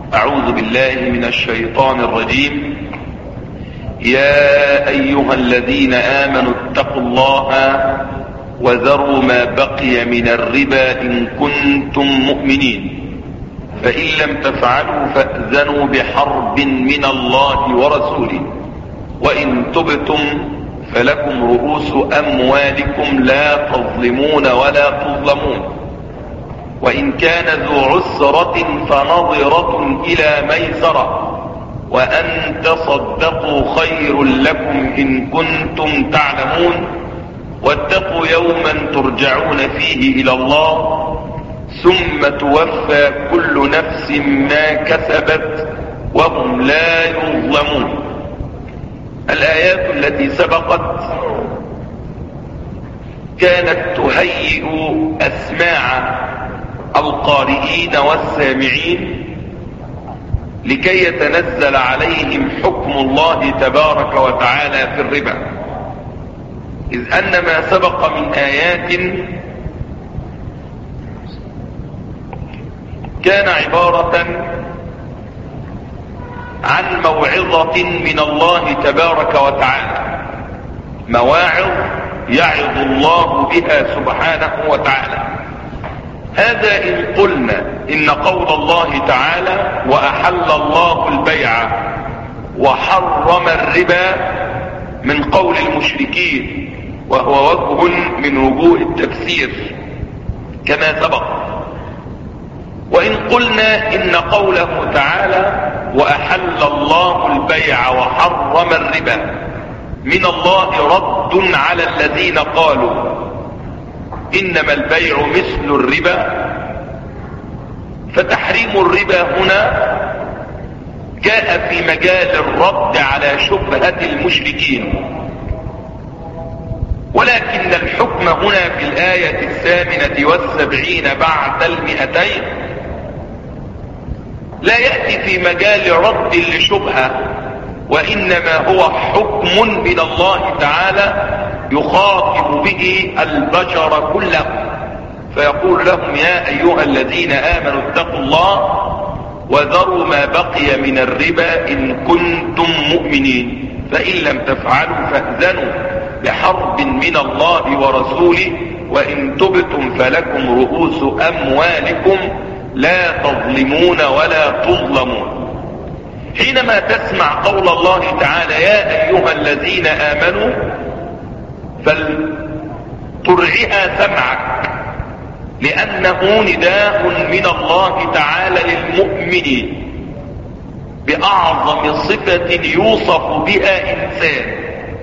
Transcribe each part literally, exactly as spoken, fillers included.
أعوذ بالله من الشيطان الرجيم. يا أيها الذين آمنوا اتقوا الله وذروا ما بقي من الربا إن كنتم مؤمنين، فإن لم تفعلوا فأذنوا بحرب من الله ورسوله، وإن تبتم فلكم رؤوس أموالكم لا تظلمون ولا تظلمون، وإن كان ذو عسرة فنظرة إلى ميسرة، وأن تصدقوا خير لكم إن كنتم تعلمون، واتقوا يوما ترجعون فيه إلى الله ثم توفى كل نفس ما كسبت وهم لا يظلمون. الآيات التي سبقت كانت تهيئ أسماع القارئين والسامعين لكي يتنزل عليهم حكم الله تبارك وتعالى في الربا، إذ أن ما سبق من آيات كان عبارة عن موعظة من الله تبارك وتعالى، مواعظ يعظ الله بها سبحانه وتعالى. هذا إن قلنا إن قول الله تعالى وأحل الله البيع وحرم الربا من قول المشركين، وهو وجه من وجوه التفسير كما سبق. وإن قلنا إن قوله تعالى وأحل الله البيع وحرم الربا من الله رد على الذين قالوا إنما البيع مثل الربا، فتحريم الربا هنا جاء في مجال الرد على شبهة المشركين، ولكن الحكم هنا في الآية الثامنة والسبعين بعد المئتين لا يأتي في مجال رد لشبهة، وإنما هو حكم من الله تعالى يخاطب به البشر كلهم، فيقول لهم يا أيها الذين آمنوا اتقوا الله وذروا ما بقي من الربا إن كنتم مؤمنين، فإن لم تفعلوا فأذنوا بحرب من الله ورسوله، وإن تبتم فلكم رؤوس أموالكم لا تظلمون ولا تظلمون. حينما تسمع قول الله تعالى يا أيها الذين آمنوا فلترعها سمعك، لأنه نداء من الله تعالى للمؤمنين بأعظم صفة يوصف بها إنسان.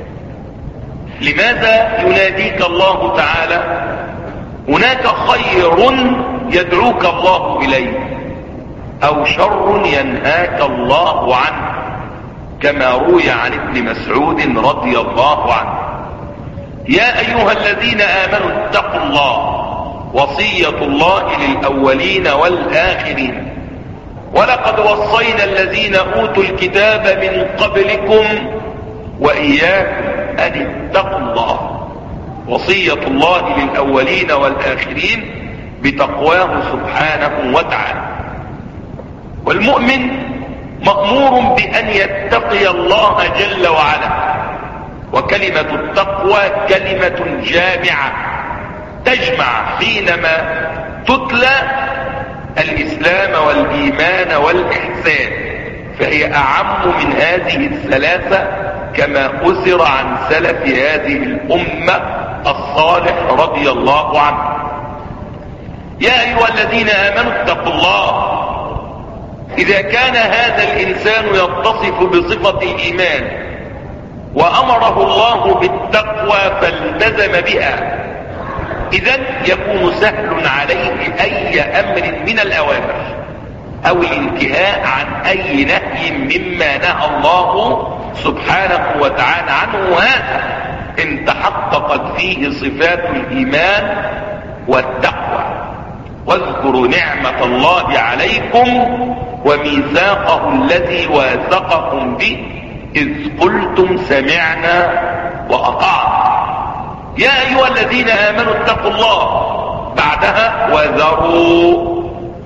لماذا يناديك الله تعالى؟ هناك خير يدعوك الله إليه أو شر ينهاك الله عنه، كما روي عن ابن مسعود رضي الله عنه. يا أيها الذين آمنوا اتقوا الله، وصية الله للأولين والآخرين، ولقد وصينا الذين أوتوا الكتاب من قبلكم وإياكم أن اتقوا الله. وصية الله للأولين والآخرين بتقواه سبحانه وتعالى. والمؤمن مأمور بأن يتقي الله جل وعلا، وكلمة التقوى كلمة جامعة تجمع حينما تتلى الإسلام والإيمان والإحسان، فهي أعم من هذه الثلاثة كما أثر عن سلف هذه الأمة الصالح رضي الله عنه. يا أيها الذين آمنوا اتقوا الله. إذا كان هذا الإنسان يتصف بصفة الإيمان وأمره الله بالتقوى فالتزم بها، إذن يكون سهل عليه أي أمر من الأوامر أو الانتهاء عن أي نهي مما نهى الله سبحانه وتعالى عنه، وهذا إن تحققت فيه صفات الإيمان والتقوى. واذكروا نعمة الله عليكم وميثاقه الذي واثقكم به إذ قلتم سمعنا وأطعنا. يا أيها الذين آمنوا اتقوا الله، بعدها وذروا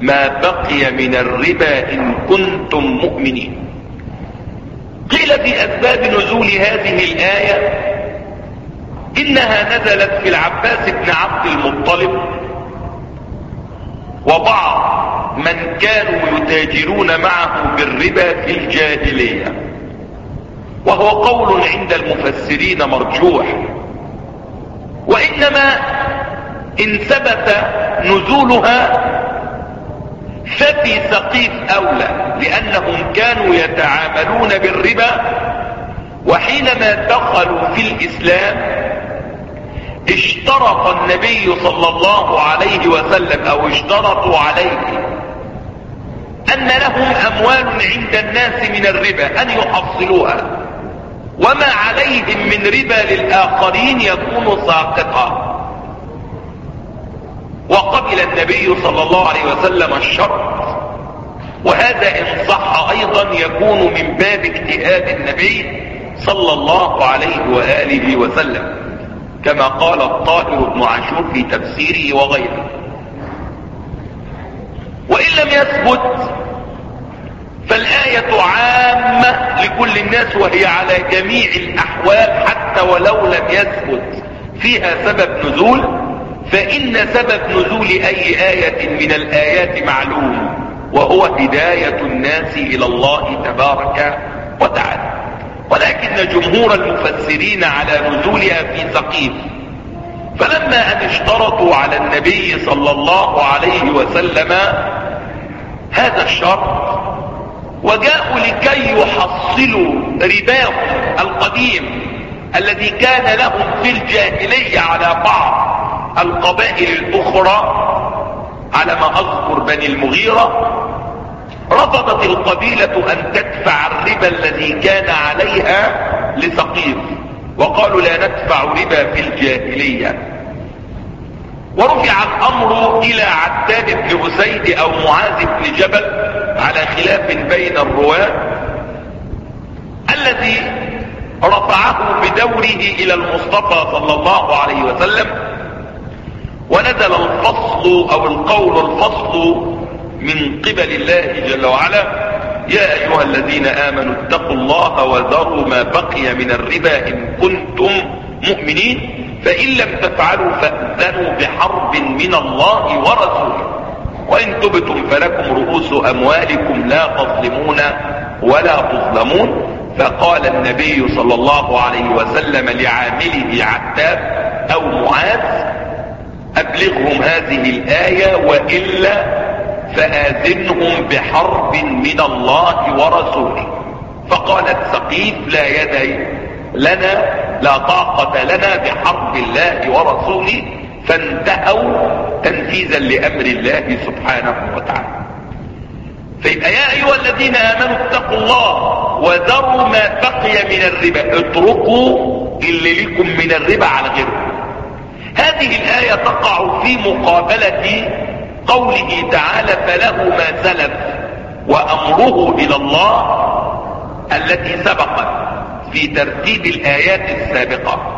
ما بقي من الربا إن كنتم مؤمنين. قيل في أسباب نزول هذه الآية إنها نزلت في العباس بن عبد المطلب وبعض من كانوا يتاجرون معه بالربا في الجاهلية، وهو قول عند المفسرين مرجوح، وإنما إن ثبت نزولها ففي ثقيف أولى، لأنهم كانوا يتعاملون بالربا، وحينما دخلوا في الإسلام اشترط النبي صلى الله عليه وسلم أو اشترطوا عليه أن لهم أموال عند الناس من الربا أن يحصلوها، وما عليهم من ربا للآخرين يكون ساقطا. وقبل النبي صلى الله عليه وسلم الشرط، وهذا إن صح أيضا يكون من باب اجتهاد النبي صلى الله عليه وآله وسلم، كما قال الطاهر بن عاشور في تفسيره وغيره. وإن لم يثبت فالآية عامة لكل الناس، وهي على جميع الأحوال حتى ولو لم يثبت فيها سبب نزول، فإن سبب نزول أي آية من الآيات معلوم، وهو هداية الناس إلى الله تبارك وتعالى. ولكن جمهور المفسرين على نزولها في ثقيف، فلما أن اشترطوا على النبي صلى الله عليه وسلم هذا الشرط وجاءوا لكي يحصلوا رباهم القديم الذي كان لهم في الجاهلية على بعض القبائل الأخرى، على ما أذكر بني المغيرة، رفضت القبيلة أن تدفع الربا الذي كان عليها لثقيف، وقالوا لا ندفع ربا في الجاهلية. ورفع الأمر إلى عتاب بن أسيد أو معاذ بن جبل على خلاف بين الرواة، الذي رفعه بدوره إلى المصطفى صلى الله عليه وسلم، ونزل الفصل أو القول الفصل من قبل الله جل وعلا: يا أيها الذين آمنوا اتقوا الله وذروا ما بقي من الربا إن كنتم مؤمنين، فإن لم تفعلوا فأذنوا بحرب من الله ورسوله، وإن تبتم فلكم رؤوس أموالكم لا تظلمون ولا تظلمون. فقال النبي صلى الله عليه وسلم لعامله عتاب أو معاذ: أبلغهم هذه الآية وإلا فآذنهم بحرب من الله ورسوله. فقالت ثقيف: لا يدي لنا، لا طاقة لنا بحرب الله ورسوله، فانتهوا تنفيذا لأمر الله سبحانه وتعالى. فيبقى يا أيها الذين آمنوا اتقوا الله وذروا ما بقي من الربا، اتركوا اللي لكم من الربا على غيره. هذه الآية تقع في مقابلة قوله تعالى: فله ما سلف وأمره إلى الله، التي سبقت في ترتيب الآيات السابقة.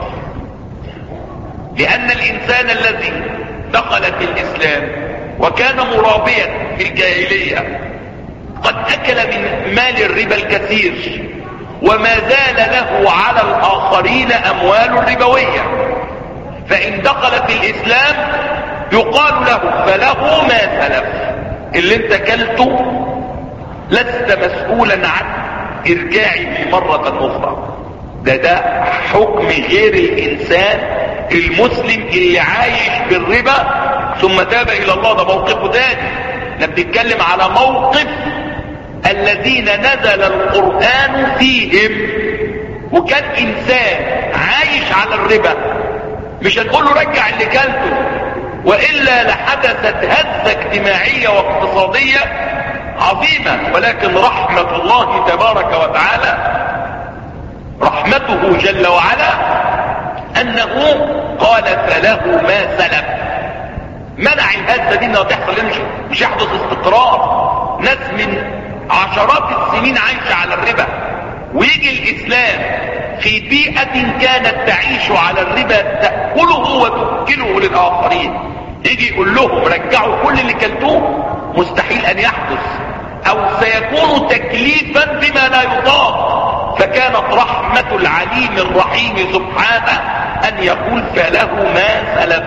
لأن الإنسان الذي دخل في الإسلام وكان مرابيا في الجاهلية قد أكل من مال الربا الكثير، وما زال له على الآخرين أموال ربوية، فإن دخل في الإسلام يقال له: فله ما سلف، اللي انت كلته لست مسؤولا عن ارجاعه مرة أخرى. ده ده حكم غير الإنسان المسلم اللي عايش بالربا ثم تاب إلى الله، ده موقفه تاني. احنا بنتكلم على موقف الذين نزل القرآن فيهم، وكان إنسان عايش على الربا، مش هنقول له رجع اللي كلته، وإلا لحدثت هزة اجتماعية واقتصادية عظيمة. ولكن رحمة الله تبارك وتعالى، رحمته جل وعلا، أنه قال: فله ما سلف. منع الهزة دي انها تحصل، مش مش يحدث استقرار. ناس من عشرات السنين عايشة على الربا، ويجي الإسلام في بيئة كانت تعيش على الربا تأكله وتأكله للآخرين، يجي يقول لهم: رجعوا كل اللي كلتوه مستحيل ان يحدث، او سيكون تكليفا بما لا يطاق. فكانت رحمة العليم الرحيم سبحانه ان يقول فله ما سلف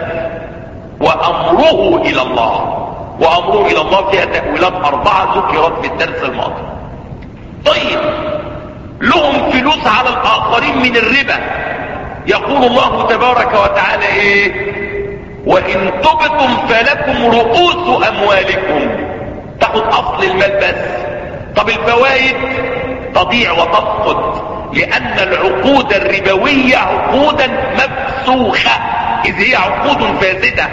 وامره الى الله. وامره الى الله فيها تأويلات اربعة ذكرت في الدرس الماضي. طيب لهم فلوس على الاخرين من الربا، يقول الله تبارك وتعالى ايه؟ وان تبتم فلكم رؤوس اموالكم، تاخد اصل المال بس. طب الفوائد تضيع وتفقد، لان العقود الربوية عقودا مفسوخة، اذ هي عقود فاسدة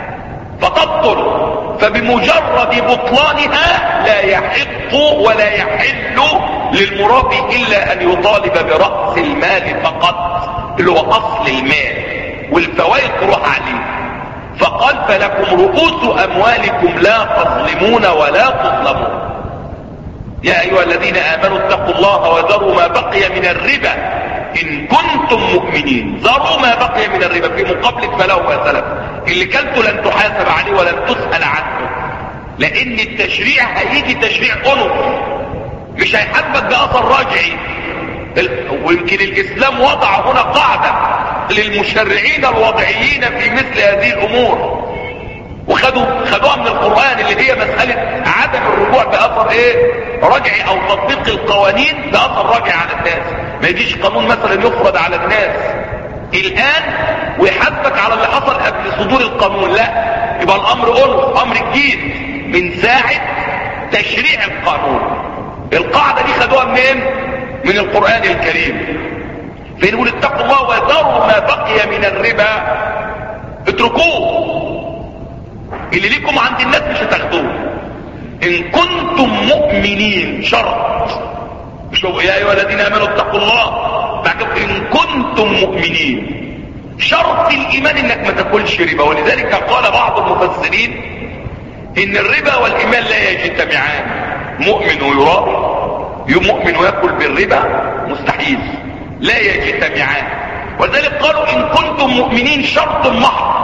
فتبطل. فبمجرد بطلانها لا يحق ولا يحل للمرابي الا ان يطالب برأس المال فقط، اللي هو اصل المال، والفوائد تروح عليه. فقال فلكم رؤوس اموالكم لا تظلمون ولا تظلمون. يا ايها الذين امنوا اتقوا الله وذروا ما بقي من الربا ان كنتم مؤمنين. ذروا ما بقي من الربا في مقابلة فله ما سلف. اللي كلته لن تحاسب عليه ولن تسأل عنه، لان التشريع هيجي تشريع انف، مش هيحاسبك باثر راجعي. ويمكن الاسلام وضع هنا قاعدة للمشرعين الوضعيين في مثل هذه الامور، وخدوا خدوها من القرآن، اللي هي مسألة عدم الرجوع بأثر ايه رجعي، او تطبيق القوانين بأثر رجعي على الناس. ما يجيش قانون مثلا يفرض على الناس الان ويحاسبك على اللي حصل قبل صدور القانون، لا، يبقى الامر انف، امر جديد من ساعة تشريع القانون. القاعدة دي خدوها منين؟ من القرآن الكريم. فنقول اتقوا الله وذروا ما بقي من الربا، اتركوه، اللي ليكم عند الناس مش هتاخدوه ان كنتم مؤمنين. شرط، مش هو يا ايها الذين امنوا اتقوا الله، بعد ان كنتم مؤمنين. شرط الايمان انك ما تاكلش ربا. ولذلك قال بعض المفسرين ان الربا والايمان لا يجتمعان. مؤمن ويرابي، مؤمن ويأكل بالربا مستحيل، لا يجتمعان. ولذلك قالوا ان كنتم مؤمنين شرط محض.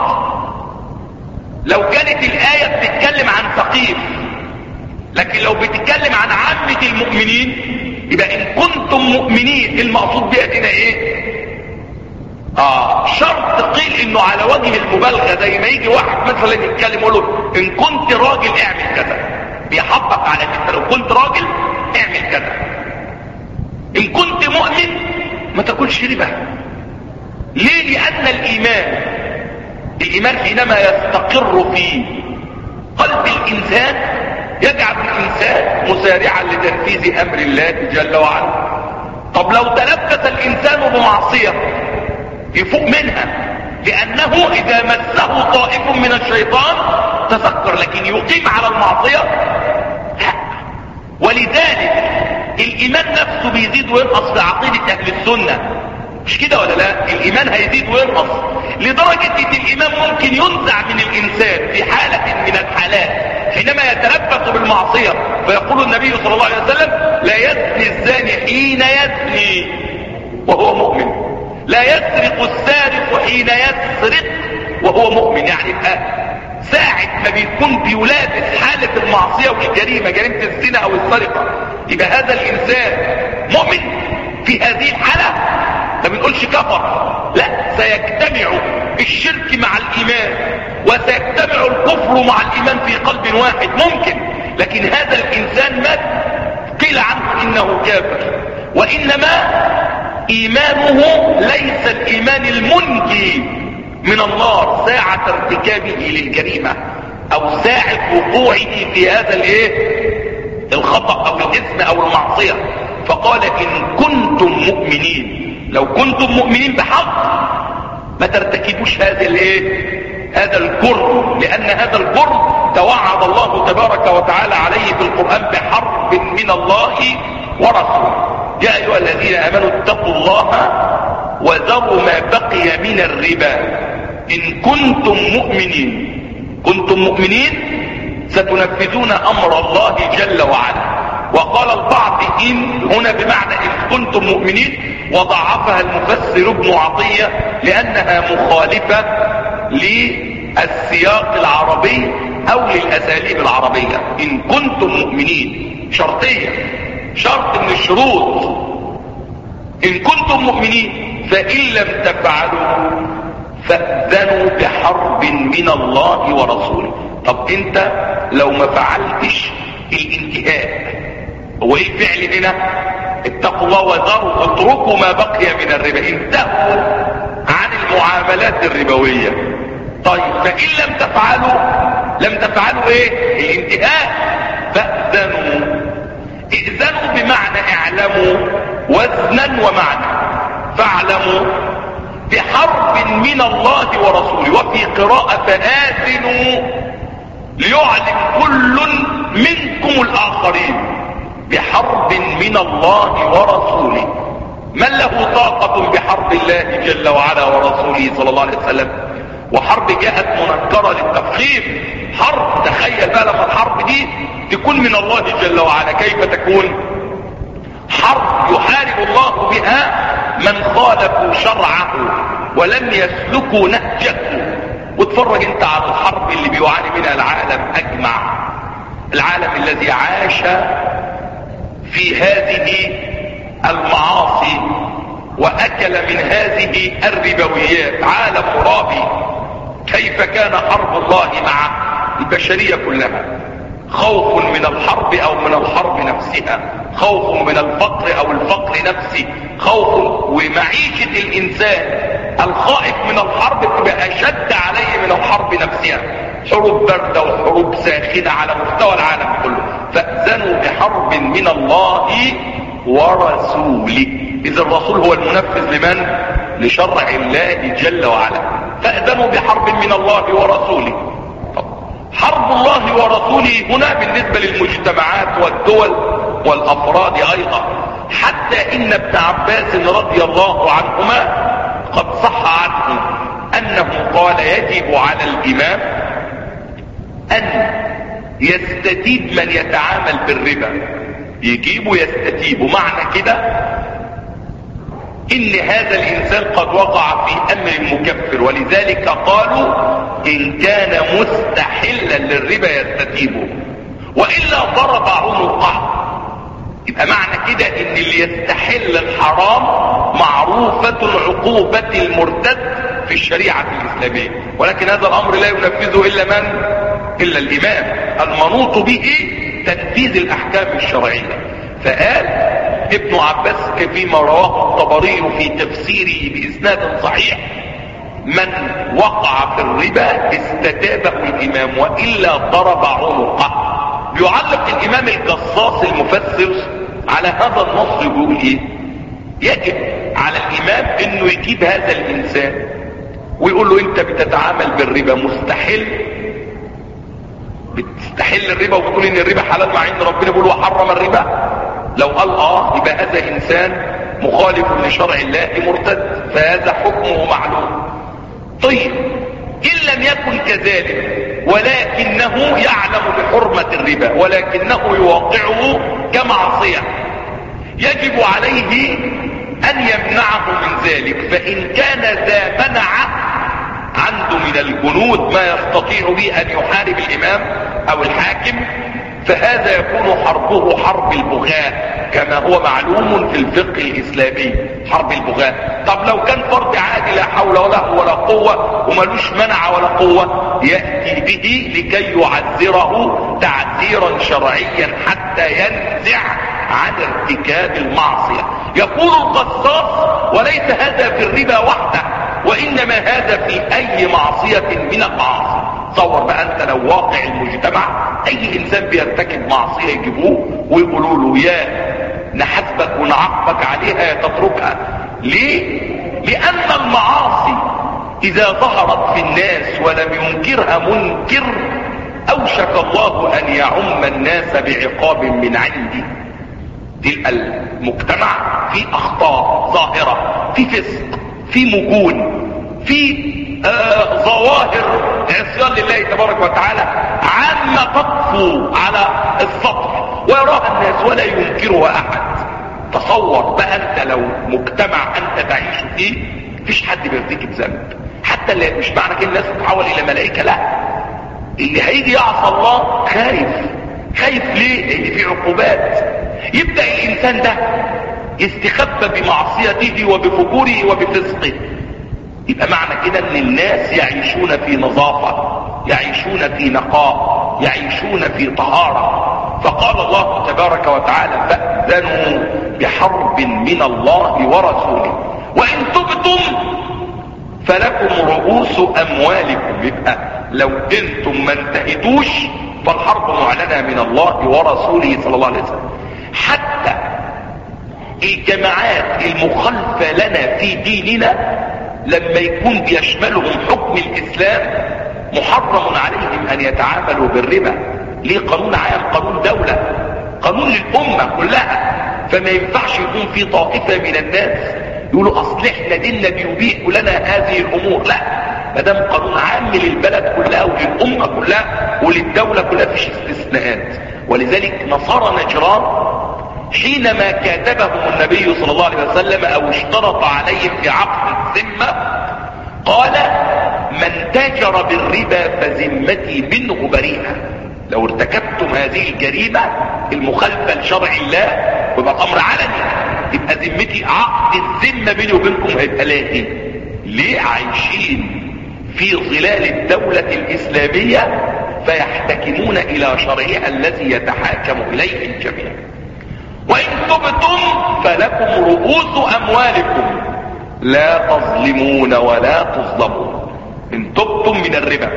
لو كانت الآية بتتكلم عن ثقيف، لكن لو بتتكلم عن عامة المؤمنين يبقى ان كنتم مؤمنين المقصود بها هنا ايه؟ اه شرط قيل انه على وجه المبالغة، زي ما يجي واحد مثلا يتكلم يقول له ان كنت راجل اعمل كذا، بيحبط على انت لو كنت راجل اعمل كذا. ان كنت مؤمن ما تاكلش ربا. ليه؟ لان الايمان الايمان حينما يستقر في قلب الانسان يجعل الانسان مسارعا لتنفيذ امر الله جل وعلا. طب لو تلبس الانسان بمعصية يفوق منها، لانه اذا مسه طائف من الشيطان تذكر، لكن يقيم على المعصية لا. ولذلك الايمان نفسه بيزيد وينقص في عقيدة اهل السنة، مش كده ولا لا؟ الايمان هيزيد وينقص لدرجة ان الايمان ممكن ينزع من الانسان في حالة من الحالات حينما يتلبس بالمعصية. فيقول النبي صلى الله عليه وسلم لا يزني الزاني حين يزني وهو مؤمن، لا يسرق السارق حين يسرق وهو مؤمن. يعني ساعة ما بيكون بيلابس حالة المعصية والجريمة، جريمة الزنا او السرقة، يبقى هذا الانسان مؤمن في هذه الحالة. ما بنقولش كفر، لا، سيجتمع الشرك مع الايمان وسيجتمع الكفر مع الايمان في قلب واحد ممكن. لكن هذا الانسان مات قيل عنه انه كافر، وانما ايمانه ليس الايمان المنجي من النار ساعة ارتكابه للجريمة او ساعة وقوعه في هذا الايه الخطأ او الاثم او المعصية. فقال ان كنتم مؤمنين، لو كنتم مؤمنين بحق ما ترتكبوش هذا الايه هذا الجرم، لان هذا الجرم توعد الله تبارك وتعالى عليه في القرآن بحرب من الله ورسوله. يا ايها الذين امنوا اتقوا الله وذروا ما بقي من الربا ان كنتم مؤمنين. كنتم مؤمنين ستنفذون امر الله جل وعلا. وقال البعض ان هنا بمعنى ان كنتم مؤمنين، وضعفها المفسر ابن عطية لانها مخالفة للسياق العربي او للاساليب العربية. ان كنتم مؤمنين شرطية، شرط من الشروط، ان كنتم مؤمنين فان لم تفعلوا فاذنوا بحرب من الله ورسوله. طب انت لو ما فعلتش الانتهاء، هو ايه الفعل هنا؟ اتقوا الله وذروا، اتركوا ما بقي من الربا، انتهوا عن المعاملات الربوية. طيب فان لم تفعلوا، لم تفعلوا ايه؟ الانتهاء. فاذنوا، ائذنوا بمعنى اعلموا، وزنا ومعنى. فاعلموا بحرب من الله ورسوله. وفي قراءة فآذنوا ليعلم كل منكم الآخرين بحرب من الله ورسوله. من له طاقة بحرب الله جل وعلا ورسوله صلى الله عليه وسلم؟ وحرب جاءت منكرة للتفخيم. حرب، تخيل بقى لما الحرب دي تكون من الله جل وعلا، كيف تكون؟ حرب يحارب الله بها من خالفوا شرعه ولم يسلكوا نهجه. واتفرج انت على الحرب اللي بيعاني منها العالم اجمع، العالم الذي عاش في هذه المعاصي واكل من هذه الربويات، عالم رابي. كيف كان حرب الله مع البشرية كلها؟ خوف من الحرب او من الحرب نفسها، خوف من الفقر او الفقر نفسه، خوف. ومعيشة الانسان الخائف من الحرب تبقى اشد عليه من الحرب نفسها. حروب باردة وحروب ساخنة على مستوى العالم كله. فأذنوا بحرب من الله ورسوله. اذا الرسول هو المنفذ لمن؟ لشرع الله جل وعلا. فأذنوا بحرب من الله ورسوله. حرب الله ورسوله هنا بالنسبة للمجتمعات والدول والافراد ايضا، حتى ان ابن عباس رضي الله عنهما قد صح عنه انه قال يجب على الامام ان يستتيب من يتعامل بالربا. يجيب ويستتيب، معنى كده ان هذا الانسان قد وقع في امر مكفر، ولذلك قالوا ان كان مستحلا للربا يستتيبه، والا ضرب عنقه. يبقى معنى كده ان اللي يستحل الحرام معروفة عقوبة المرتد في الشريعة الاسلامية، ولكن هذا الامر لا ينفذه الا من؟ الا الامام المنوط به تنفيذ الاحكام الشرعية. فقال ابن عباس فيما رواه الطبري في تفسيره باسناد صحيح: من وقع في الربا استتابه الامام والا ضرب عنقه. بيعلق الامام القصاص المفسر على هذا النص يقول ايه؟ يجب على الامام انه يجيب هذا الانسان ويقول له انت بتتعامل بالربا مستحل، بتستحل الربا وبتقول ان الربا حلال مع ان ربنا بيقول وحرم الربا. لو قال اه يبقى هذا انسان مخالف لشرع الله مرتد، فهذا حكمه معلوم. طيب ان لم يكن كذلك ولكنه يعلم بحرمة الربا ولكنه يوقعه كمعصية، يجب عليه ان يمنعه من ذلك. فان كان ذا منع عنده من الجنود ما يستطيع به ان يحارب الامام او الحاكم، فهذا يكون حربه حرب البغاء كما هو معلوم في الفقه الاسلامي، حرب البغاء. طب لو كان فرد عادي لا حول ولا ولا قوة وملوش منع ولا قوة، يأتي به لكي يعذره تعذيرا شرعيا حتى ينزع عن ارتكاب المعصية. يقول القصاص وليس هذا في الربا وحده، وانما هذا في اي معصية من المعاصي. تصور بقى انت لو واقع المجتمع اي انسان بيرتكب معصية يجيبوه ويقولوا له يا نحاسبك ونعاقبك عليها يا تتركها. ليه؟ لان المعاصي اذا ظهرت في الناس ولم ينكرها منكر اوشك الله ان يعم الناس بعقاب من عنده. تلقى المجتمع في اخطاء ظاهرة، في فسق، في مجون، في آه ظواهر عصيان لله تبارك وتعالى عامة تطفو على السطح ويراها الناس ولا ينكرها احد. تصور بقى انت لو مجتمع انت تعيش فيه مفيش حد بيرتكب ذنب، حتى اللي مش معنى كده الناس تتحول الى ملائكة، لا، اللي هيجي يعصى الله خايف. خايف ليه؟ لان في عقوبات. يبدأ الانسان ده يستخبى بمعصيته وبفجوره وبفسقه. يبقى معنى كده ان الناس يعيشون في نظافة، يعيشون في نقاء، يعيشون في طهارة. فقال الله تبارك وتعالى فأذنوا بحرب من الله ورسوله وإن تبتم فلكم رؤوس أموالكم. يبقى لو انتم ما انتهتوش فالحرب معلنة من الله ورسوله صلى الله عليه وسلم. حتى الجماعات المخالفة لنا في ديننا لما يكون بيشملهم حكم الإسلام محرم عليهم أن يتعاملوا بالربا. ليه؟ قانون عام، قانون دولة، قانون للأمة كلها. فما ينفعش يكون في طائفة من الناس يقولوا أصل احنا ديننا بيبيح لنا هذه الأمور. لا، ما دام قانون عام للبلد كلها وللأمة كلها وللدولة كلها فيش استثناءات. ولذلك نصارى نجران حينما كاتبهم النبي صلى الله عليه وسلم او اشترط عليهم في عقد الذمة قال من تاجر بالربا فذمتي منه بريئة. لو ارتكبتم هذه الجريمة المخالفة لشرع الله ويبقى الامر علني، يبقى ذمتي، عقد الذمة بيني وبينكم هيبقى لاغي. ليه؟ عايشين في ظلال الدولة الاسلامية فيحتكمون الى شرعها الذي يتحاكم اليه الجميع. وإن تبتم فلكم رؤوس أموالكم لا تظلمون ولا تظلمون. إن تبتم من الربا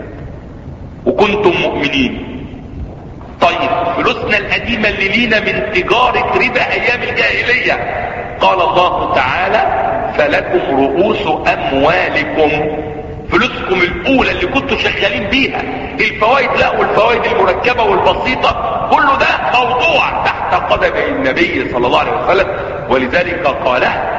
وكنتم مؤمنين. طيب فلوسنا القديمة اللي لينا من تجارة ربا أيام الجاهلية قال الله تعالى فلكم رؤوس أموالكم. فلوسكم الأولى اللي كنتوا شغالين بيها، الفوائد لا والفوائد المركبة والبسيطة، كله ده موضوع تحت قدم النبي صلى الله عليه وسلم. ولذلك قالها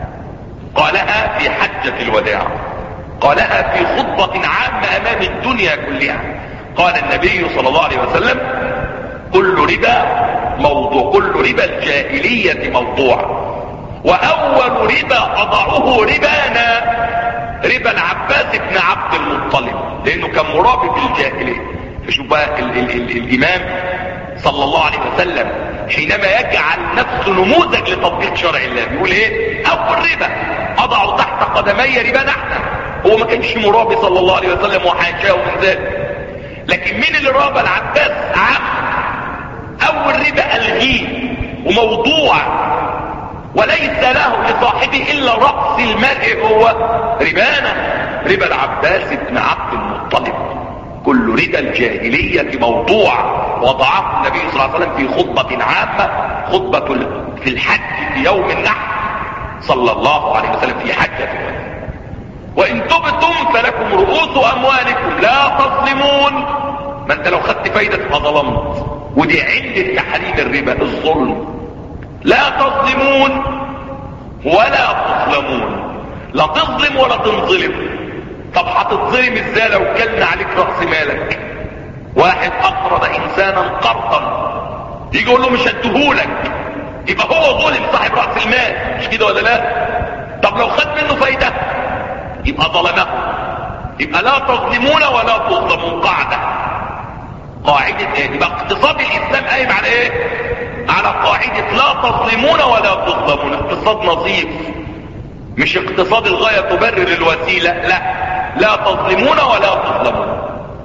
قالها في حجة الوداع، قالها في خطبة عامة أمام الدنيا كلها. قال النبي صلى الله عليه وسلم كل ربا موضوع، كل ربا الجاهلية موضوع، وأول ربا أضعه ربانا ربا العباس بن عبد المطلب، لانه كان مرابي في الجاهليه. فشوف بقى ال ال ال الامام صلى الله عليه وسلم حينما يجعل نفسه نموذج لتطبيق شرع الله بيقول ايه؟ اول ربا اضعه تحت قدمي ربا احنا. هو ما كانش مرابي صلى الله عليه وسلم وحاشاه من ذلك، لكن مين اللي رابى؟ العباس عم. اول ربا الغيه وموضوع وليس له لصاحبه الا رأس المال هو ربانا ربا العباس بن عبد المطلب. كل ربا الجاهلية موضوع وضعه النبي صلى الله عليه وسلم في خطبة عامة، خطبة في الحج في يوم النحر صلى الله عليه وسلم في حجة. وإن تبتم فلكم رؤوس أموالكم لا تظلمون. ما انت لو خدت فايدة فظلمت، ودي علة تحريم الربا الظلم. لا تظلمون ولا تظلمون، لا تظلم ولا تنظلم. طب هتتظلم ازاي لو كلنا عليك رأس مالك؟ واحد اقرض انسانا قرضا يجي يقول له مش هديهولك، يبقى هو ظلم صاحب رأس المال، مش كده ولا لا؟ طب لو خد منه فايدة يبقى ظلمه. يبقى لا تظلمون ولا تظلمون قاعدة قاعدة ايه؟ يبقى اقتصاد الاسلام قايم على ايه؟ على قاعدة لا تظلمون ولا تظلمون. اقتصاد نظيف، مش اقتصاد الغاية تبرر الوسيلة، لا، لا تظلمون ولا تظلمون.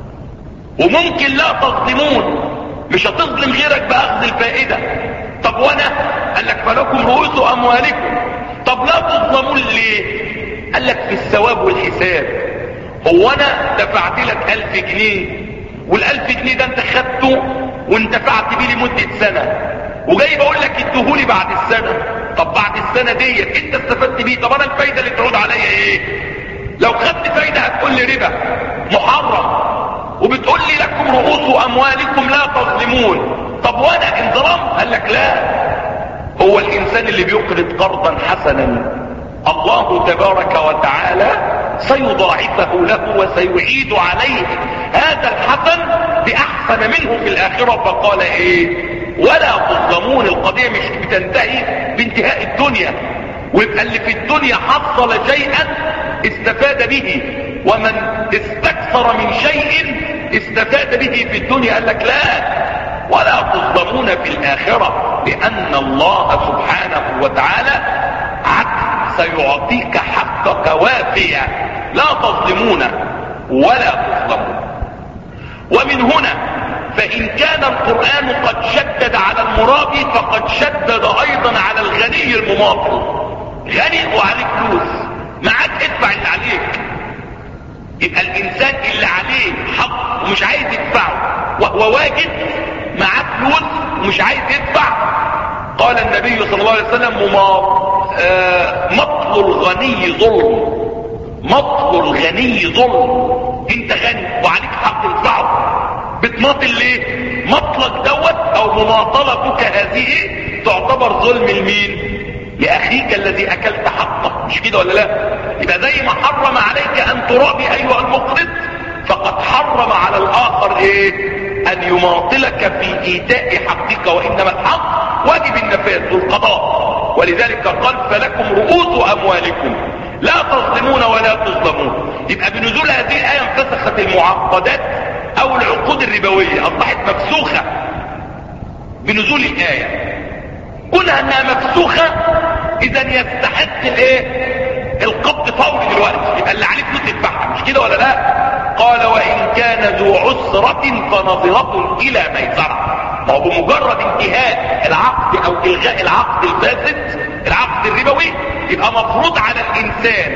وممكن لا تظلمون مش هتظلم غيرك باخذ الفائدة. طب وانا قال لك فلكم رؤوس اموالكم. طب لا تظلمون ليه؟ قال لك في الثواب والحساب. هو انا دفعت لك الف جنيه والالف جنيه ده انت خدته وانتفعت بيه لمدة سنة، وجاي بقول لك اديهولي بعد السنة. طب بعد السنة ديت انت استفدت بيه، طب انا الفايدة اللي تعود عليا ايه؟ لو خدت فايدة هتقول لي ربا محرم، وبتقول لي لكم رؤوس اموالكم لا تظلمون. طب وانا ان ظلمت؟ قال لك لا، هو الانسان اللي بيقرض قرضا حسنا الله تبارك وتعالى سيضاعفه له وسيعيد عليه هذا الحسن بأحسن منه في الآخرة. فقال ايه؟ ولا تظلمون. القضية مش بتنتهي بانتهاء الدنيا، ويبقى اللي في الدنيا حصل شيئا استفاد به، ومن استكثر من شيء استفاد به في الدنيا، قال لك لا، ولا تظلمون في الآخرة، لأن الله سبحانه وتعالى عدل، سيعطيك حقك وافيا، لا تظلمون ولا تظلمون. ومن هنا فإن كان القرآن قد شدد على المرابي فقد شدد أيضا على الغني المماطل. غني وعليك فلوس، معاك ادفع اللي عليك. يبقى الإنسان اللي عليه حق ومش عايز يدفعه وهو واجد، معاه فلوس ومش عايز يدفع، قال النبي صلى الله عليه وسلم آه مطل الغني ظلم. مطل الغني ظلم. انت غني وعليك حق تدفعه، بتماطل ليه؟ مطلق دوت او مماطلتك هذه تعتبر ظلم لمين؟ لاخيك الذي اكلت حقه، مش كده ولا لا؟ يبقى زي ما حرم عليك ان ترابي ايها المقرض، فقد حرم على الاخر ايه؟ ان يماطلك في ايتاء حقك، وانما الحق واجب النفاذ والقضاء. ولذلك قال فلكم رؤوس اموالكم لا تظلمون ولا تظلمون. يبقى بنزول هذه الايه انفسخت المعقدات او العقود الربويه، اصبحت مفسوخه بنزول الايه. كونها انها مفسوخه اذا يستحق الايه؟ القبض فوري دلوقتي، يبقى اللي عليه فلوس يدفعها، مش كده ولا لا؟ قال وان كان ذو عسرة فنظرة الى ميسرة. ما هو بمجرد انتهاء العقد او الغاء العقد الفاسد، العقد الربوي، يبقى مفروض على الانسان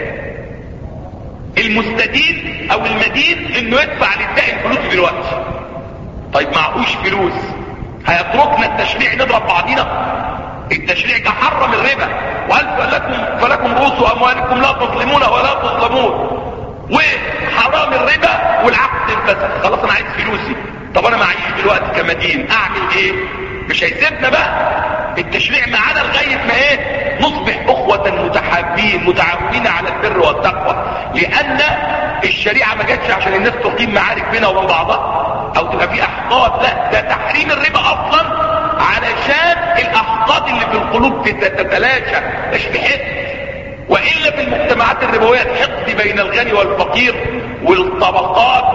المستدين او المدين انه يدفع للدائن فلوس دلوقتي. طيب معهوش فلوس، هيتركنا التشريع نضرب بعضينا؟ التشريع ده حرم الربا وقال فلكم, فلكم رؤوس اموالكم لا تظلمون ولا تظلمون، وحرام الربا والعقد انفسخ. خلاص انا عايز فلوسي، طب انا معيش دلوقتي كمدين، اعمل ايه؟ مش هيسيبنا بقى التشريع معانا لغايه ما ايه؟ نصبح اخوة متحابين متعاونين على البر والتقوى. لان الشريعه ما جاتش عشان الناس تقيم معارك بينها وبين بعضها او تبقى في احقاد، لا، ده تحريم الربا اصلا علشان الاحقاد اللي في القلوب تتلاشى، مش بحقد. والا في المجتمعات الربويه الحقد بين الغني والفقير والطبقات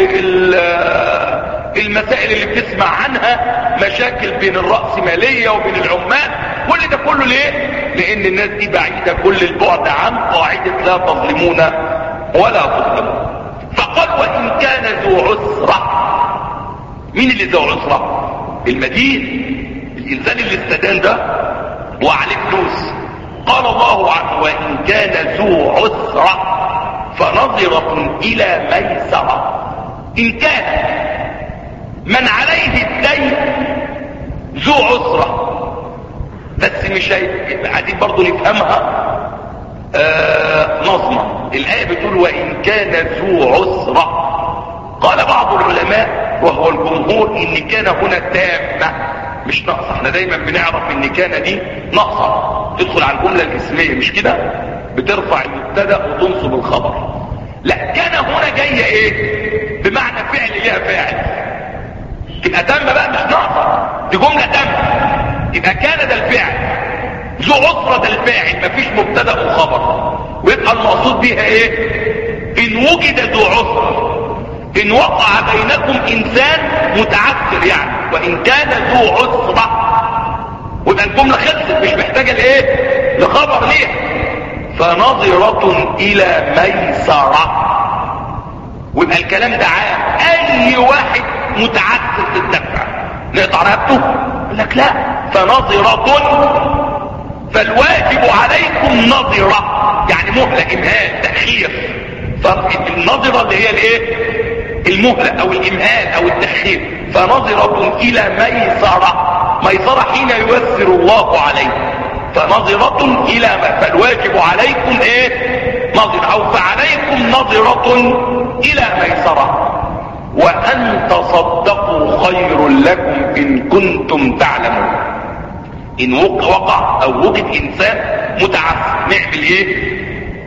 والمسائل اللي بتسمع عنها، مشاكل بين الرأسمالية وبين العمال، كل ده كله ليه؟ لان الناس دي بعيدة كل البعد عن قاعدة لا تظلمون ولا تظلمون. فقال وان كان ذو عسرة. مين اللي ذو عسرة؟ المدين، الانسان اللي استدان ده وعليه فلوس. قال الله عنه وان كان ذو عسرة فنظرة الى ميسرة. ان كان من عليه الدين ذو عسرة، بس مش عايزين برضو نفهمها آه نظمة. الآية بتقول وإن كان ذو عسرة. قال بعض العلماء وهو الجمهور إن كان هنا تامة مش ناقصة. احنا دايما بنعرف إن كان دي ناقصة تدخل على الجملة الاسمية، مش كده؟ بترفع المبتدا وتنصب الخبر. لا، كان هنا جاية ايه؟ بمعنى فعل ليها فاعل، تبقى تامة بقى مش ناقصة، دي جملة تامة. يبقى كان ده الفعل، ذو عسرة ده الفاعل، مفيش مبتدا وخبر، ويبقى المقصود بيها ايه؟ ان وجد ذو عسرة، ان وقع بينكم انسان متعسر يعني، وان كان ذو عسرة، ويبقى الجملة خلصت مش محتاجة لايه؟ لخبر ليها. فنظرة الى ميسرة، ويبقى الكلام ده عام، اي واحد متعسر في الدفع نقطع رقبته؟ يقول لك لا، فنظرة، فالواجب عليكم نظرة يعني مهلة، امهال، تأخير. فالنظرة اللي هي الايه؟ المهلة او الامهال او التأخير. فنظرة الى ميسرة، ميسرة حين ييسر الله عليه. فنظرة الى ما، فالواجب عليكم ايه؟ نظرة، او فعليكم نظرة الى ميسرة. وان تصدقوا خير لكم ان كنتم تعلمون. ان وقع او وجد انسان متعسر نعمل ايه؟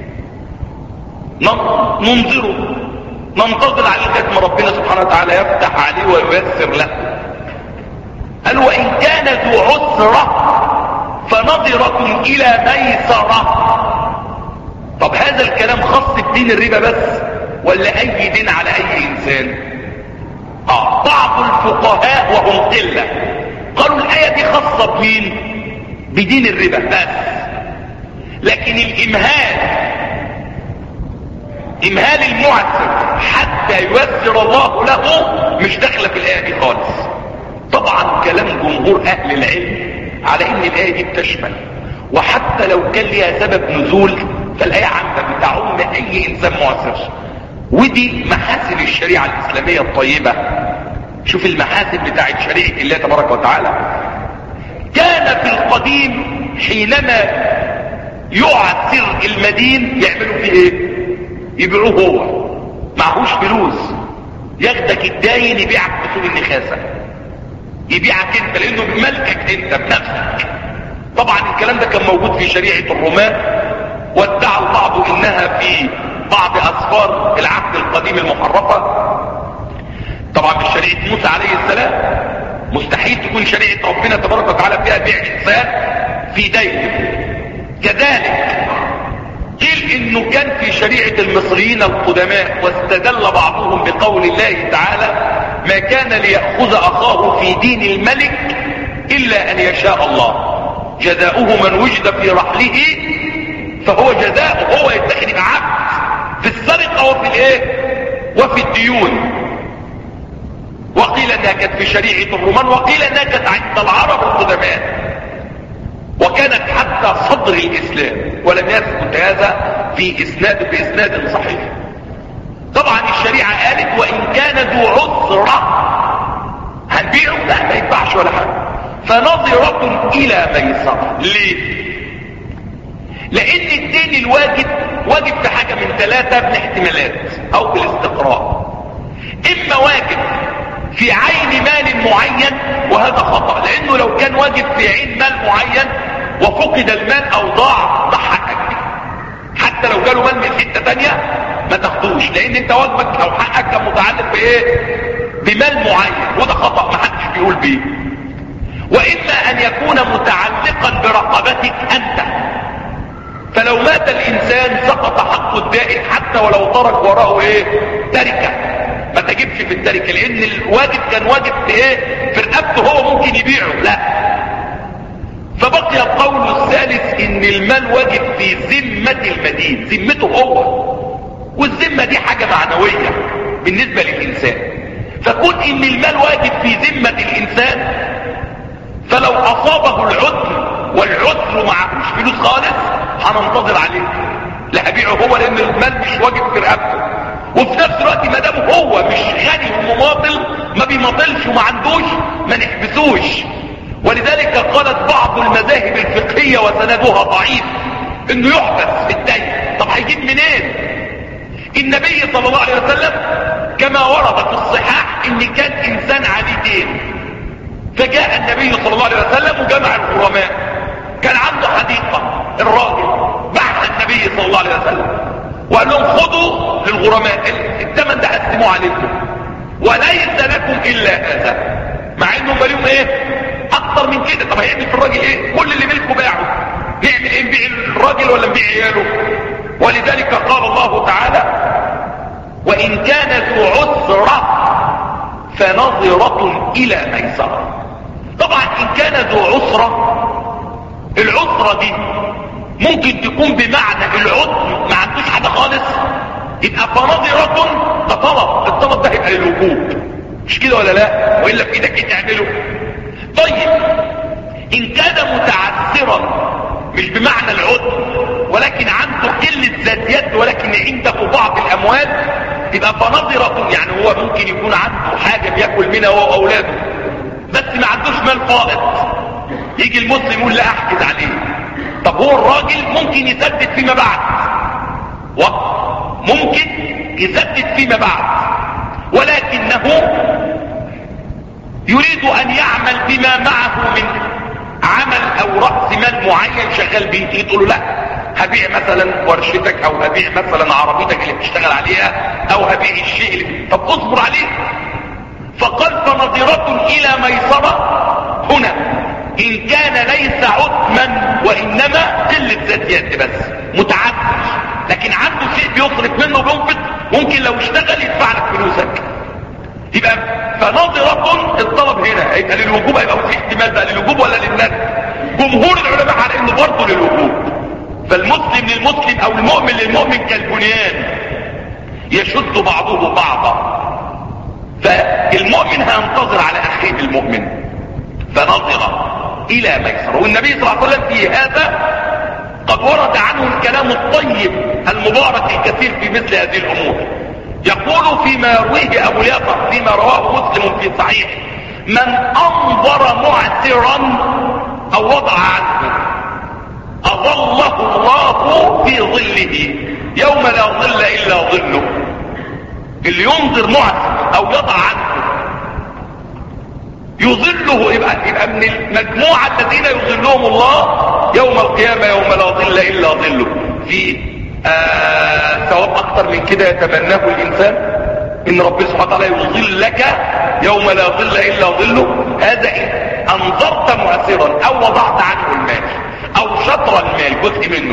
ننظره، ننتظر عليه لغايه ما ربنا سبحانه وتعالى يفتح عليه وييسر له. قال وان كان ذو عسرة فنظرة الى ميسرة. طب هذا الكلام خاص بدين الربا بس ولا اي دين على اي انسان؟ بعض الفقهاء وهم قلة قالوا الآية دي خاصة بمين؟ بدين الربا بس، لكن الإمهال إمهال المعسر حتى ييسر الله له مش داخله في الآية دي خالص. طبعا كلام جمهور أهل العلم على إن الآية دي بتشمل، وحتى لو كان لها سبب نزول فالآية عامة بتعم أي إنسان معسر. ودي محاسن الشريعة الإسلامية الطيبة. شوف المحاسن بتاعت شريعة الله تبارك وتعالى. كان في القديم حينما يعسر المدين يعملوا فيه ايه؟ يبيعوه هو، معهوش فلوس، ياخدك الداين يبيعك بسوق النخاسة، يبيعك انت لانه بملكك انت بنفسك. طبعا الكلام ده كان موجود في شريعة الرومان، وادعى البعض انها في بعض اسفار العهد القديم المحرفة. طبعا في شريعة موسى عليه السلام مستحيل تكون شريعة ربنا تبارك وتعالى فيها بيع انسان في دين. كذلك قيل انه كان في شريعة المصريين القدماء، واستدل بعضهم بقول الله تعالى ما كان ليأخذ اخاه في دين الملك الا ان يشاء الله جزاؤه من وجد في رحله فهو جزاؤه، هو يتخذ عبد في السرقة وفي الايه وفي الديون. وقيل انها كانت في شريعة الرومان، وقيل انها كانت عند العرب القدماء، وكانت حتى صدر الاسلام، ولم يثبت هذا في اسناد باسناد صحيح. طبعا الشريعة قالت وان كان ذو عسرة هنبيعه، لا ما ينفعش ولا حاجة، فنظرة الى ميسرة. ليه؟ لان الدين الواجب واجب في حاجة من ثلاثة من احتمالات او بالاستقراء. اما واجب في عين مال معين، وهذا خطأ، لانه لو كان واجب في عين مال معين وفقد المال او ضاع ده حقك، حتى لو جاله مال من حتة تانية ما تاخدوش، لان انت واجبك او حقك كان متعلق بايه؟ بمال معين، وده خطأ ما حدش بيقول بيه. واما ان يكون متعلقا برقبتك انت، فلو مات الانسان سقط حق الدائن حتى ولو ترك وراءه ايه؟ تركه، ما تجيبش في التركه، لان الواجب كان واجب في ايه؟ في رقبته، هو ممكن يبيعه، لا. فبقي القول الثالث ان المال واجب في ذمة المدين، ذمته هو، والذمة دي حاجة معنوية بالنسبة للانسان. فكون ان المال واجب في ذمة الانسان، فلو اصابه العسر والعسر معهوش فلوس خالص هننتظر عليه، لا هبيعه هو، لان المال مش واجب في رقبته. وفي نفس الوقت ما دام هو مش غني ومماطل، ما بيماطلش وما عندوش، ما نحبسوش. ولذلك قالت بعض المذاهب الفقهية وسندها ضعيف انه يحبس في الدين. طب هيجيب منين؟ النبي صلى الله عليه وسلم كما ورد في الصحاح ان كان انسان عليه دين، فجاء النبي صلى الله عليه وسلم وجمع الغرماء، كان عنده حديقة الراجل، بعث النبي صلى الله عليه وسلم وقال لهم خذوا للغرماء الثمن ده قسموه عليكم وليس لكم الا هذا، مع انهم لهم ايه؟ اكتر من كده. طب هيعمل في الراجل ايه؟ كل اللي ملكه باعه، نعمل ايه؟ نبيع الراجل ولا نبيع عياله؟ ولذلك قال الله تعالى وان كان ذو عسرة فنظرة الى ميسرة. طبعا ان كان ذو عسرة، العسرة دي ممكن تكون بمعنى العسر ما عندوش حاجة خالص، يبقى فنظرة ده طلب، الطلب ده هيبقى للوجوب، مش كده ولا لا؟ والا في ايدك ايه تعمله؟ طيب ان كان متعسرا مش بمعنى العسر ولكن عنده قلة ذات يد ولكن عنده بعض الاموال، تبقى فنظرة، يعني هو ممكن يكون عنده حاجة بياكل منها هو واولاده بس ما عندوش مال فائض، يجي المسلم يقول لا احجز عليه. طب هو الراجل ممكن يسدد فيما بعد، وممكن يسدد فيما بعد، ولكنه يريد ان يعمل بما معه من عمل او رأس مال معين شغال بيه، تقول له لا هبيع مثلا ورشتك او هبيع مثلا عربيتك اللي بتشتغل عليها او هبيع الشيء اللي، طب اصبر عليه. فقال فنظرة الى ميسرة هنا ان كان ليس عثما وانما قلة ذات يد بس متعدد، لكن عنده شيء بيصرف منه وبينفق، ممكن لو اشتغل يدفع لك فلوسك. يبقى فنظرة الطلب هنا يبقى للوجوب، يبقى في احتمال بقى للوجوب ولا للندب؟ جمهور العلماء على انه برضه للوجوب. فالمسلم للمسلم او المؤمن للمؤمن كالبنيان يشد بعضه بعضا، فالمؤمن هينتظر على اخيه المؤمن فنظر الى ميسر. والنبي صلى الله عليه وسلم في هذا قد ورد عنه الكلام الطيب المبارك الكثير في مثل هذه الامور. يقول فيما يرويه ابو اليسر فيما رواه مسلم في صحيح: من انظر معسرا او وضع عنه اظله الله في ظله يوم لا ظل الا ظله. اللي ينظر معسر او يضع عنه يظله، يبقى, يبقى من المجموعة الذين يظلهم الله يوم القيامة يوم لا ظل الا ظله. في آه ثواب اكتر من كده يتمناه الانسان؟ ان ربنا سبحانه وتعالى يظلك يوم لا ظل الا ظله. هذا إن انظرت معسرا او وضعت عنه المال او شطر المال جزء منه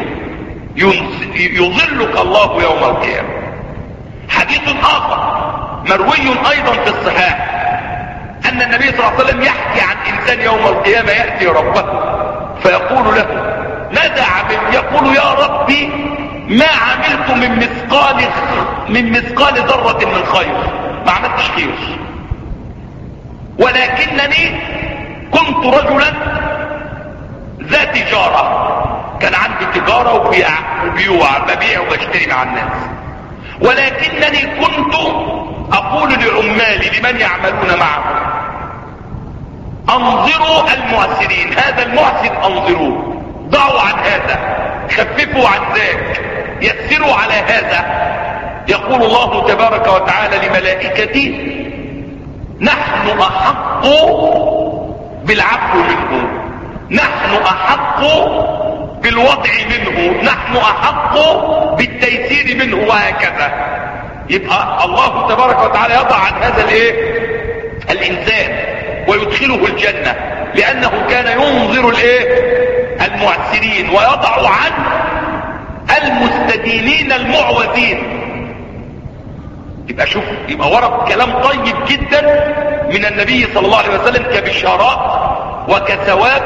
يظلك الله يوم القيامة. حديث اخر مروي ايضا في الصحاح ان النبي صلى الله عليه وسلم يحكي عن انسان يوم القيامة يأتي ربه فيقول له: ماذا عملت؟ يقول: يا ربي ما عملت من مثقال من مثقال ذرة من خير، ما عملتش خير، ولكنني كنت رجلا ذا تجارة، كان عندي تجارة وبيع وبيوع ببيع وبشتري مع الناس، ولكنني كنت اقول لعمالي لمن يعملون معه: انظروا المعسرين، هذا المعسر انظروه، ضعوا عن هذا، خففوا عن ذاك، يسروا على هذا. يقول الله تبارك وتعالى لملائكته: نحن احق بالعفو منه، نحن احق بالوضع منه، نحن احق بالتيسير منه، وهكذا. يبقى الله تبارك وتعالى يضع عن هذا الايه الانسان ويدخله الجنة لانه كان ينظر الايه المعسرين ويضع عن المستدينين المعوذين. يبقى شوف، يبقى ورد كلام طيب جدا من النبي صلى الله عليه وسلم كبشارات وكثواب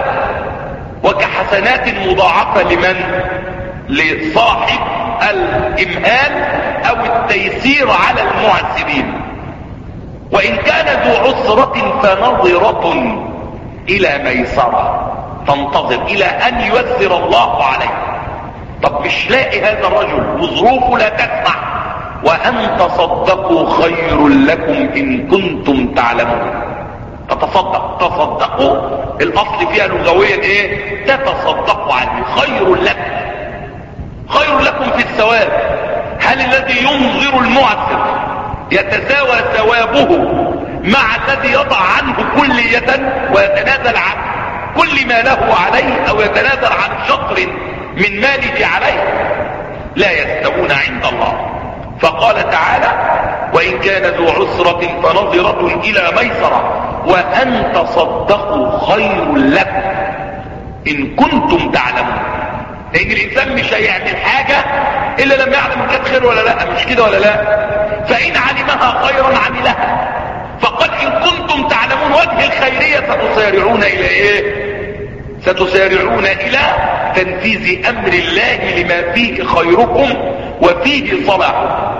وكحسنات مضاعفة لمن؟ لصاحب الامهال او التيسير على المعسرين. وان كان ذو عسرة فنظرة الى ميسرة، تنتظر الى ان ييسر الله عليه. طب مش لاقي هذا الرجل وظروفه لا تسمح، وان تصدقوا خير لكم ان كنتم تعلمون. تتصدق، تصدقوا الاصل فيها لغويا ايه؟ تتصدقوا عنه، خير لكم، خير لكم في الثواب. هل الذي ينظر المعسر يتساوى ثوابه مع الذي يضع عنه كلية ويتنازل عن كل ما له عليه او يتنازل عن شطر من ماله عليه؟ لا يستوون عند الله. فقال تعالى: وإن كان ذو عسرة فنظرة إلى ميسرة وأن تصدقوا خير لكم إن كنتم تعلمون. لأن الإنسان مش هيعمل حاجة إلا لما يعلم كانت خير ولا لا، مش كده ولا لا؟ فإن علمها خيرا عملها. فقد إن كنتم تعلمون وجه الخيرية ستسارعون إلى إيه؟ ستسارعون إلى تنفيذ أمر الله لما فيه خيركم وفيه صلاحكم.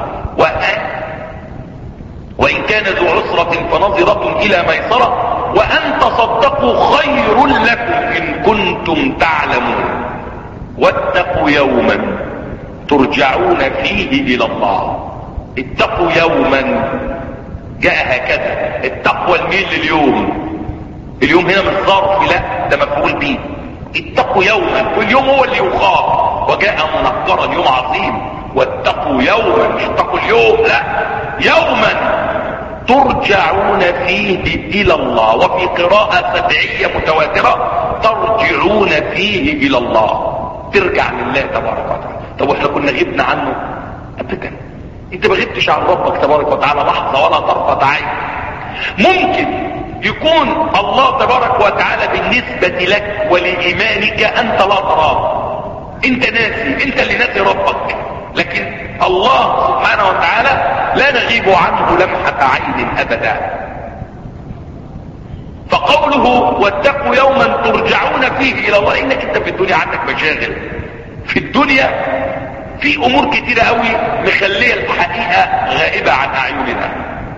وإن كان ذو عسرة فنظرة إلى ميسرة وأن تصدقوا خير لكم إن كنتم تعلمون. واتقوا يوما ترجعون فيه إلى الله. اتقوا يوما جاء هكذا، التقوى الميل لليوم. اليوم هنا مش ظرف، لا ده مفعول به. اتقوا يوما، واليوم هو اللي يخاف، وجاء منكرا، يوم عظيم. واتقوا يوما، مش اتقوا اليوم، لا، يوما ترجعون فيه الى الله. وفي قراءة سبعية متواترة: ترجعون فيه الى الله، ترجع لله تبارك وتعالى. طب واحنا كنا غبنا عنه؟ ابدا، انت ما غبتش عن ربك تبارك وتعالى لحظة ولا طرفة عين. ممكن يكون الله تبارك وتعالى بالنسبة لك ولإيمانك أنت لا تراه، أنت ناسي، أنت اللي ناسي ربك. لكن الله سبحانه وتعالى لا نغيب عنه لمحة عين ابدا. فقوله واتقوا يوما ترجعون فيه الى الله، انك انت في الدنيا عندك مشاغل، في الدنيا في امور كتيرة قوي مخلية الحقيقة غائبة عن اعيننا،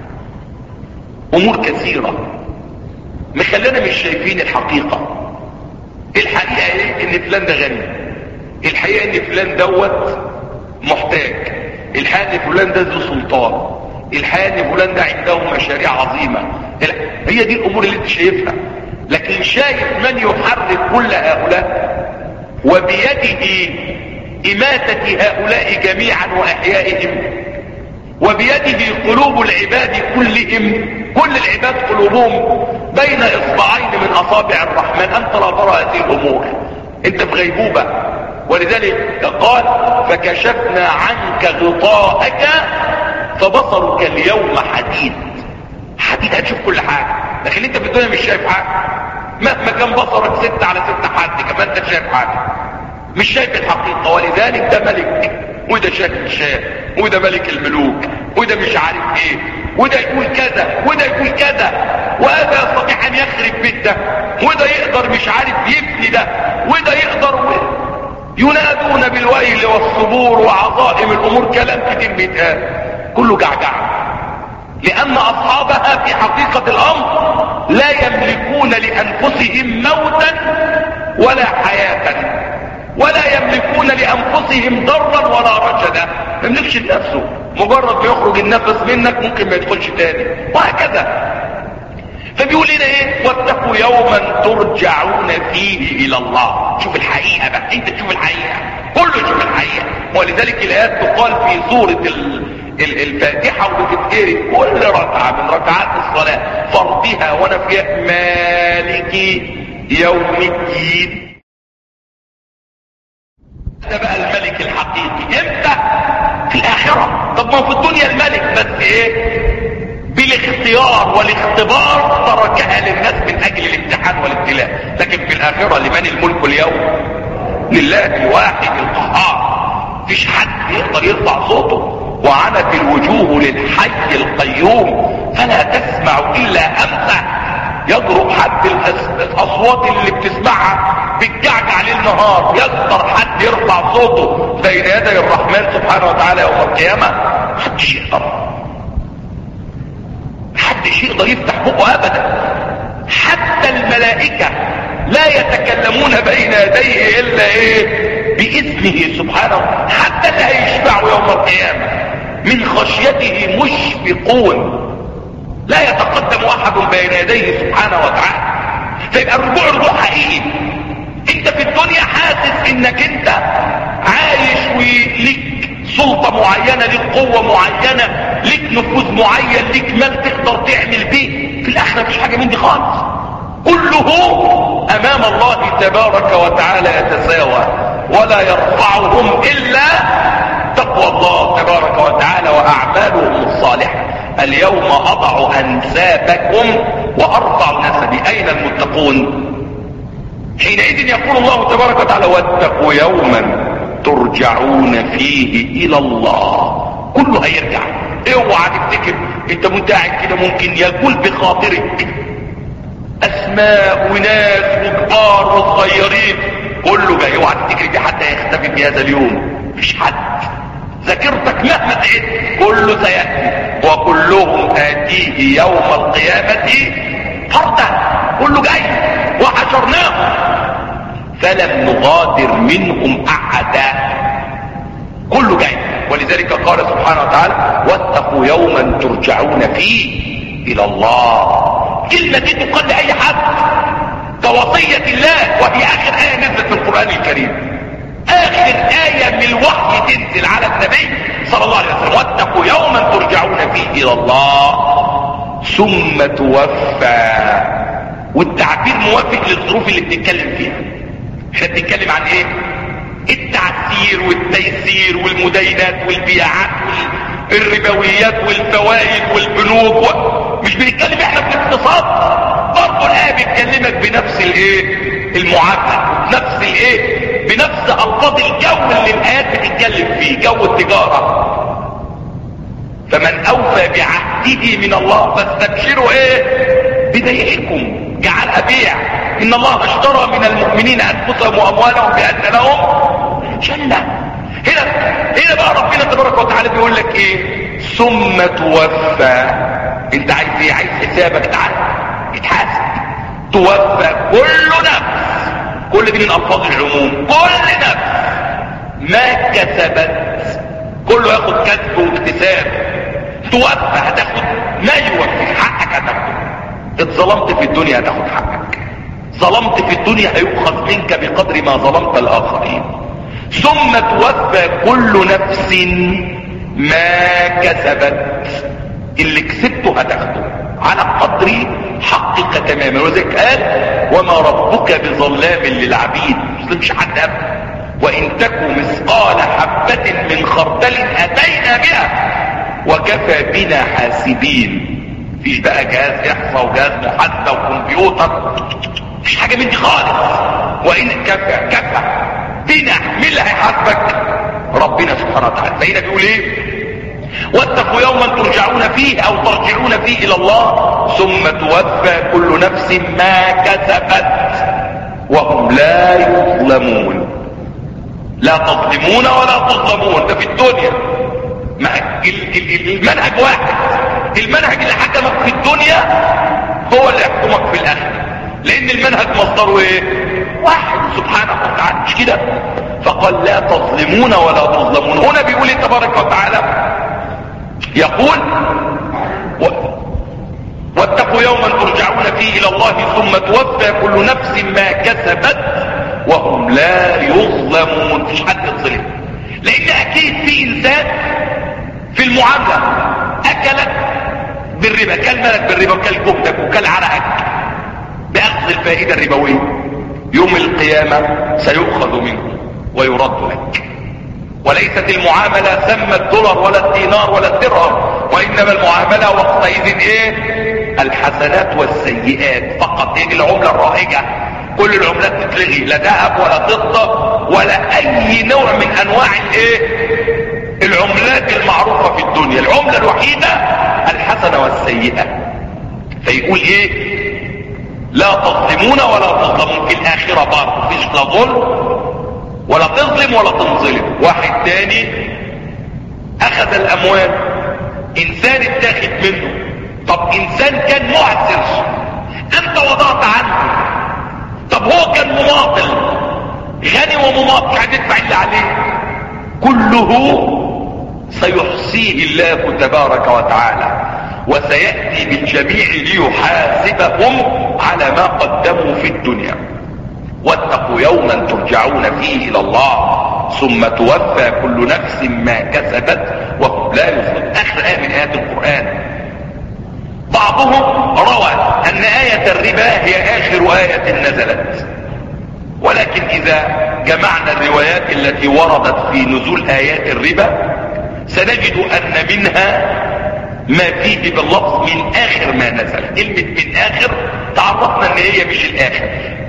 امور كثيرة مخلينا مش شايفين الحقيقة. الحقيقة ايه؟ ان فلان ده غني، الحقيقة ان فلان دوت محتاج، الحقيقة ان فلان ده ذو سلطان، الحقيقة ان فلان ده عنده مشاريع عظيمة. هي دي الامور اللي انت شايفها، لكن شايف من يحرك كل هؤلاء وبيده إماتة هؤلاء جميعا وإحيائهم، وبيده قلوب العباد كلهم، كل العباد قلوبهم بين إصبعين من أصابع الرحمن. أنت لا ترى هذه الأمور، أنت في غيبوبة. ولذلك قال فكشفنا عنك غطاءك فبصرك اليوم حديد. حديد هتشوف كل حاجة، لكن أنت في الدنيا مش شايف حاجة. مهما كان بصرك ستة على ستة حد كمان أنت شايف حاجة، مش شايف الحقيقة. ولذلك ده ملك، وده شاكل شاه، وده ملك الملوك، وده مش عارف ايه، وده يقول كذا وده يقول كذا، وهذا يستطيع ان يخرب بيت ده، وده يقدر مش عارف يبني ده، وده يقدر. ينادون بالويل والصبور وعظائم الامور، كلام كتير بيتقال كله جعجعه، لان اصحابها في حقيقة الامر لا يملكون لانفسهم موتا ولا حياة، ولا يملكون لانفسهم ضرا ولا رشدا. ما يملكش لنفسه، مجرد ما يخرج النفس منك ممكن ما يدخلش تاني، وهكذا. فبيقول لنا ايه؟ واتقوا يوما ترجعون فيه الى الله. شوف الحقيقة بقى، انت تشوف الحقيقة، كله يشوف الحقيقة. ولذلك الايات تقال في سورة الفاتحة وبتتقري كل ركعة من ركعات الصلاة فرضها ونفيها مالك يوم الدين. ده بقى الملك الحقيقي امتى؟ في الاخرة. طب ما في الدنيا الملك، بس ايه؟ بالاختيار والاختبار تركها للناس من اجل الامتحان والابتلاء. لكن في الاخرة لمن الملك اليوم؟ لله الواحد القهار. مفيش حد يقدر يرفع صوته، وعنت الوجوه للحي القيوم فلا تسمع الا همسه. يضرب حد الاصوات اللي بتسمعها بتجعجع ليل نهار، يقدر حد يرفع صوته بين يدي الرحمن سبحانه وتعالى يوم القيامه؟ محدش يقدر، محدش يقدر يفتح بقه ابدا. حتى الملائكه لا يتكلمون بين يديه الا ايه؟ باذنه سبحانه. حتى اللي هيشفعوا يوم القيامه من خشيته مشفقون، لا يتقدم احد بين يديه سبحانه وتعالى. فيبقى الرجوع رجوع حقيقي. انت في الدنيا حاسس انك انت عايش وليك سلطة معينة، ليك قوة معينة، ليك نفوذ معين، ليك مال تقدر تعمل بيه. في الاخرة مفيش حاجة من دي خالص، كله امام الله تبارك وتعالى يتساوى، ولا يرفعهم الا تقوى الله تبارك وتعالى واعمالهم الصالحة. اليوم اضع انسابكم وارفع نسبي. اين المتقون؟ حينئذ يقول الله تبارك وتعالى واتقوا يوما ترجعون فيه الى الله. كله هيرجع. اوعى تفتكر انت متاعب كده ممكن يقول بخاطرك اسماء وناس وكبار وصغيرين كله جاي. اوعى تفتكر دي حد هيختفي في هذا اليوم، مفيش حد. ذاكرتك مهما تعد كله سيأتي، وكلهم آتيه يوم القيامة فردا. كله جاي وحشرناهم فلم نغادر منهم أحدا. كله جاي. ولذلك قال سبحانه وتعالى واتقوا يوما ترجعون فيه إلى الله. كلمة دي تقال لأي حد كوصية الله، وهي آخر آية نزلت في القرآن الكريم. اخر آية من الوحي تنزل على النبي صلى الله عليه وسلم واتقوا يوما ترجعون فيه الى الله ثم توفى. والتعبير موافق للظروف اللي بنتكلم فيها. احنا بنتكلم عن ايه؟ التعسير والتيسير والمداينات والبيعات والربويات والفوائد والبنوك و... مش بنتكلم احنا في الاقتصاد. برضه الآية بتكلمك بنفس الايه؟ المعاملة، بنفس الايه؟ بنفس الفاظ الجو اللي الايات بتتكلم هنتكلم فيه جو التجارة. فمن اوفى بعهده من الله فاستبشروا ايه ببيعكم، جعلها بيع. ان الله اشترى من المؤمنين انفسهم واموالهم بان لهم جنة. هنا هنا بقى ربنا تبارك وتعالى بيقول لك ايه؟ ثم توفى. انت عايز ايه؟ عايز حسابك، تعال اتحاسب. توفى كل نفس، كل دي من الفاظ العموم، كل نفس ما كسبت، كله ياخد كسب واكتساب. توفى هتاخد ما يوفي حقك، هتاخده. اتظلمت في الدنيا هتاخد حقك، ظلمت في الدنيا هيؤخذ منك بقدر ما ظلمت الاخرين. ثم توفى كل نفس ما كسبت، اللي كسبته هتاخده على قدر حقك تماما. وذلك قال وما ربك بظلام للعبيد، مش حد ابدا. وان تكو مثقال حبة من خردل اتينا بها وكفى بنا حاسبين. مفيش بقى جهاز احصاء وجهاز محاسبة وكمبيوتر، مفيش حاجة من دي خالص. وان كفى كفى بنا، مين اللي هيحاسبك؟ ربنا سبحانه وتعالى. فهنا بيقول ايه؟ واتقوا يوما ترجعون فيه او ترجعون فيه الى الله ثم توفى كل نفس ما كسبت وهم لا يظلمون. لا تظلمون ولا تظلمون. ده في الدنيا المنهج واحد. المنهج اللي حكمك في الدنيا هو اللي يحكمك في الاخره، لان المنهج مصدره ايه؟ واحد سبحانه وتعالى، مش كده؟ فقال لا تظلمون ولا تظلمون. هنا بيقول تبارك وتعالى، يقول و... واتقوا يوما ترجعون فيه الى الله ثم توفى كل نفس ما كسبت وهم لا يظلمون. مفيش حد يظلم، لان اكيد في انسان في المعامله اكلك بالربا، كل مالك بالربا وكل جهدك وكل عرقك باخذ الفائده الربويه، يوم القيامه سيؤخذ منه ويرد لك. وليست المعاملة ثم الدولار ولا الدينار ولا الدرهم، وانما المعاملة وقتئذ ايه؟ الحسنات والسيئات فقط. هي العملة الرائجة، كل العملات تتلغي، لا ذهب ولا فضة ولا اي نوع من انواع الايه؟ العملات المعروفة في الدنيا. العملة الوحيدة الحسنة والسيئة. فيقول ايه؟ لا تظلمون ولا تظلمون. في الاخرة برضه مفيش لا ظلم ولا تظلم ولا تنظلم. واحد تاني اخذ الاموال، انسان اتاخد منه. طب انسان كان معسر انت وضعت عنه، طب هو كان مماطل غني ومماطل عايز يدفع اللي عليه، كله سيحصيه الله تبارك وتعالى وسيأتي بالجميع ليحاسبهم على ما قدموا في الدنيا. واتقوا يوما ترجعون فيه الى الله ثم توفى كل نفس ما كسبت وهم لا يظلمون. اخر آية من آيات القرآن. بعضهم روى ان آية الربا هي اخر آية نزلت، ولكن اذا جمعنا الروايات التي وردت في نزول آيات الربا سنجد ان منها ما فيه باللفظ من اخر ما نزل. كلمة من اخر تعرفنا ان هي مش الاخر.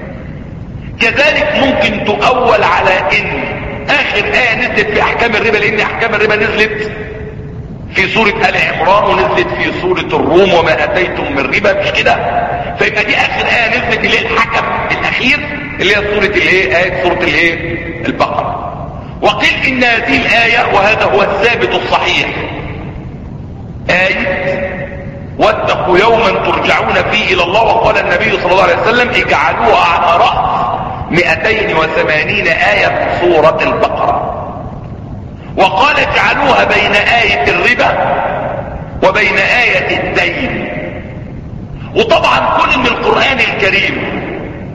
كذلك ممكن تؤول على ان اخر آية نزلت في احكام الربا، لان احكام الربا نزلت في سورة آل عمران ونزلت في سورة الروم وما اتيتم من ربا، مش كده؟ فيبقى دي اخر آية نزلت اللي هي الحكم الاخير اللي هي سورة الايه؟ آية سورة الايه؟ البقرة. وقيل ان هذه الآية وهذا هو الثابت الصحيح، آية واتقوا يوما ترجعون فيه الى الله، وقال النبي صلى الله عليه وسلم اجعلوها على رأس مئتين وثمانين آية في سورة البقرة. وقال اجعلوها بين آية الربا وبين آية الدين. وطبعا كل من القرآن الكريم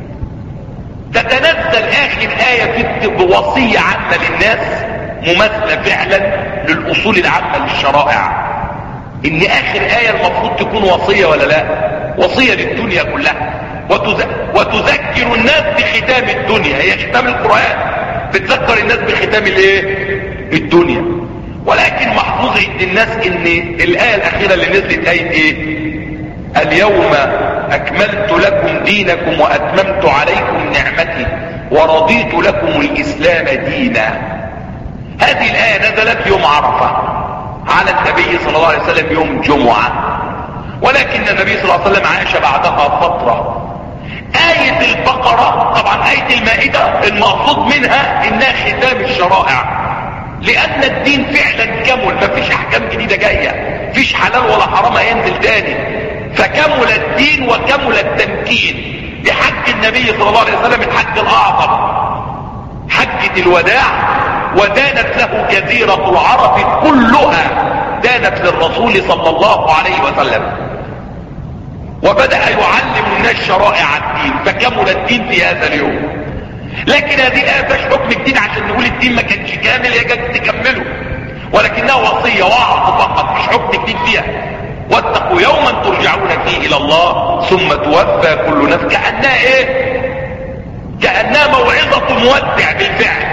تتنزل اخر آية بوصية عامة للناس مماثلة فعلا للأصول العامة للشرائع. ان اخر آية المفروض تكون وصية ولا لا؟ وصية للدنيا كلها، وتذكر الناس بختام الدنيا. هي ختام القرآن بتذكر الناس بختام الايه؟ الدنيا. ولكن محفوظ عند الناس ان الآية الاخيرة اللي نزلت آية ايه؟ اليوم اكملت لكم دينكم واتممت عليكم نعمتي ورضيت لكم الاسلام دينا. هذه الآية نزلت يوم عرفة على النبي صلى الله عليه وسلم يوم جمعة، ولكن النبي صلى الله عليه وسلم عاش بعدها فترة. آية البقرة طبعا آية المائدة المقصود منها انها ختام الشرائع، لان الدين فعلا كمل، مفيش احكام جديدة جاية، مفيش حلال ولا حرام هينزل تاني، فكمل الدين وكمل التمكين بحج النبي صلى الله عليه وسلم الحج الاعظم حجة الوداع، ودانت له جزيرة العرب كلها، دانت للرسول صلى الله عليه وسلم، وبدأ يعلم الناس شرائع الدين، فكمل الدين في هذا اليوم. لكن هذه الآية مفيش حكم جديد عشان نقول الدين ما كانش كامل يجب تكمله، ولكنها وصية وعظ فقط، مش حكم جديد فيها. واتقوا يوما ترجعون فيه الى الله ثم توفى كل نفس، كأنها ايه؟ كأنها موعظة مودع بالفعل.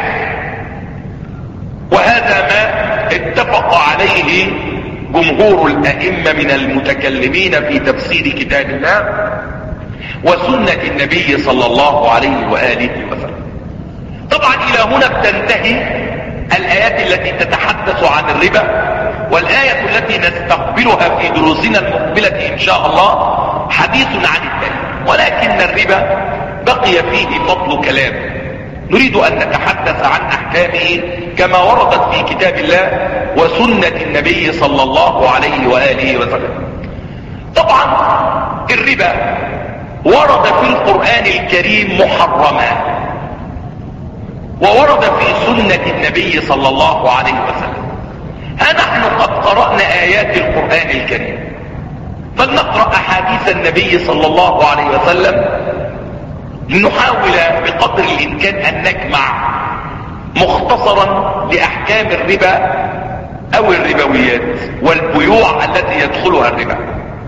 وهذا ما اتفق عليه جمهور الأئمة من المتكلمين في تفسير كتاب الله وسنة النبي صلى الله عليه وآله وسلم. طبعا إلى هنا بتنتهي الآيات التي تتحدث عن الربا، والآية التي نستقبلها في دروسنا المقبلة إن شاء الله حديث عن التالي، ولكن الربا بقي فيه فضل كلام، نريد أن نتحدث عن أحكامه كما وردت في كتاب الله وسنة النبي صلى الله عليه وآله وسلم. طبعا الربا ورد في القرآن الكريم محرما، وورد في سنة النبي صلى الله عليه وسلم. ها نحن قد قرأنا آيات القرآن الكريم، فلنقرأ أحاديث النبي صلى الله عليه وسلم لنحاول بقدر الإمكان أن نجمع مختصرا لأحكام الربا أو الربويات والبيوع التي يدخلها الربا.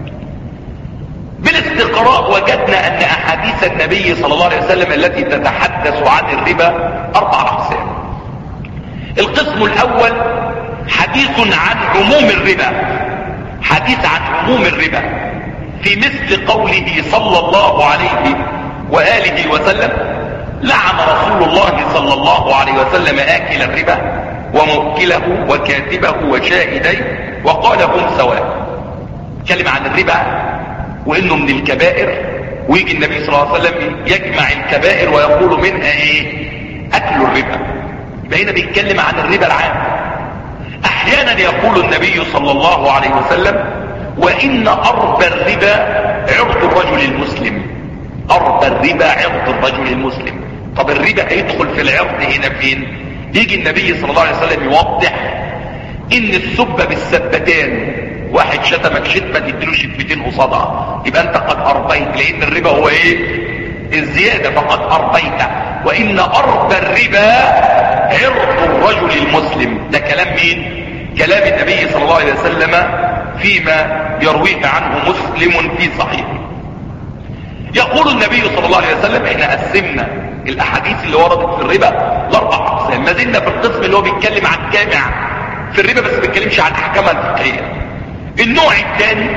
بالاستقراء وجدنا أن أحاديث النبي صلى الله عليه وسلم التي تتحدث عن الربا أربع أقسام. القسم الأول حديث عن عموم الربا، حديث عن عموم الربا في مثل قوله صلى الله عليه وآله وسلم: لعن رسول الله صلى الله عليه وسلم آكل الربا وموكله وكاتبه وشاهديه وقال هم سواء. كلمة عن الربا وانه من الكبائر، ويجي النبي صلى الله عليه وسلم يجمع الكبائر ويقول منها ايه؟ اكل الربا. يبقى هنا بيتكلم عن الربا العام. احيانا يقول النبي صلى الله عليه وسلم: وان اربى الربا عرض الرجل المسلم. اربى الربا عرض الرجل المسلم. طب الربا هيدخل في العرض هنا فين؟ يجي النبي صلى الله عليه وسلم يوضح ان السب بالسبتان، واحد شتمك شتمه تديله شتمتين قصادها، يبقى انت قد اربيت، لان الربا هو ايه؟ الزياده، فقد اربيت. وان اربى الربا عرض الرجل المسلم. ده كلام مين؟ كلام النبي صلى الله عليه وسلم فيما يرويه عنه مسلم في صحيحه. يقول النبي صلى الله عليه وسلم: احنا قسمنا الاحاديث اللي وردت في الربا لاربع اقسام، ما زلنا في القسم اللي هو بيتكلم عن جامع في الربا بس ما بيتكلمش عن احكامها الفقهيه. النوع الثاني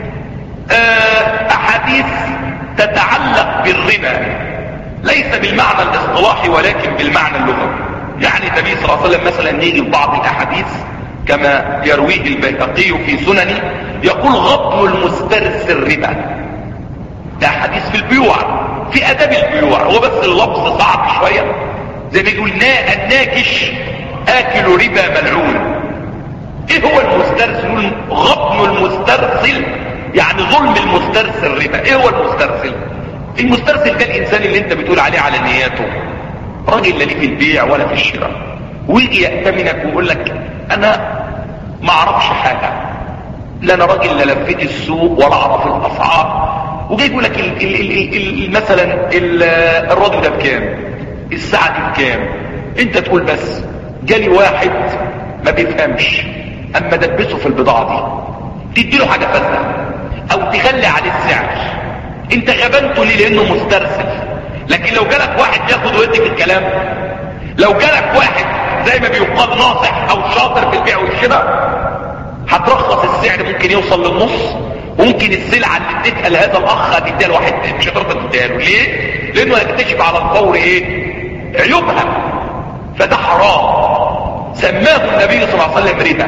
احاديث تتعلق بالربا ليس بالمعنى الاصطلاحي ولكن بالمعنى اللغوي. يعني النبي صلى الله عليه وسلم مثلا يجي بعض الاحاديث كما يرويه البيهقي في سننه يقول: غض المسترسل ربا. ده حديث في البيوع، في اداب البيوع، هو بس اللفظ صعب شويه، زي ما يقول الناكش اكل ربا ملعون. ايه هو المسترسل؟ غض المسترسل يعني ظلم المسترسل ربا. ايه هو المسترسل؟ المسترسل ده الانسان اللي انت بتقول عليه على نياته، راجل لا ليه في البيع ولا في الشراء، ويجي يأتمنك ويقول لك انا ما اعرفش حاجه، لا انا راجل لا لفيت السوق ولا اعرف الاسعار، وجاي يقول لك ال ال ال ال مثلا الراديو ده بكام، الساعه دي بكام، انت تقول بس جالي واحد ما بيفهمش اما دبسه في البضاعه دي، تديله حاجه فاسده او تغلي عليه السعر، انت غبنته ليه؟ لانه مسترسل. لكن لو جالك واحد ياخد ويدي في الكلام، لو جالك واحد زي ما بيقال ناصح او شاطر في البيع والشراء، هترخص السعر، ممكن يوصل للنص، وممكن السلعه اللي اديتها لهذا الاخ هتديها لواحد مش هتقدر تديها له. ليه؟ لانه هيكتشف على الفور ايه؟ عيوبها. فده حرام. سماه النبي صلى الله عليه وسلم ربا.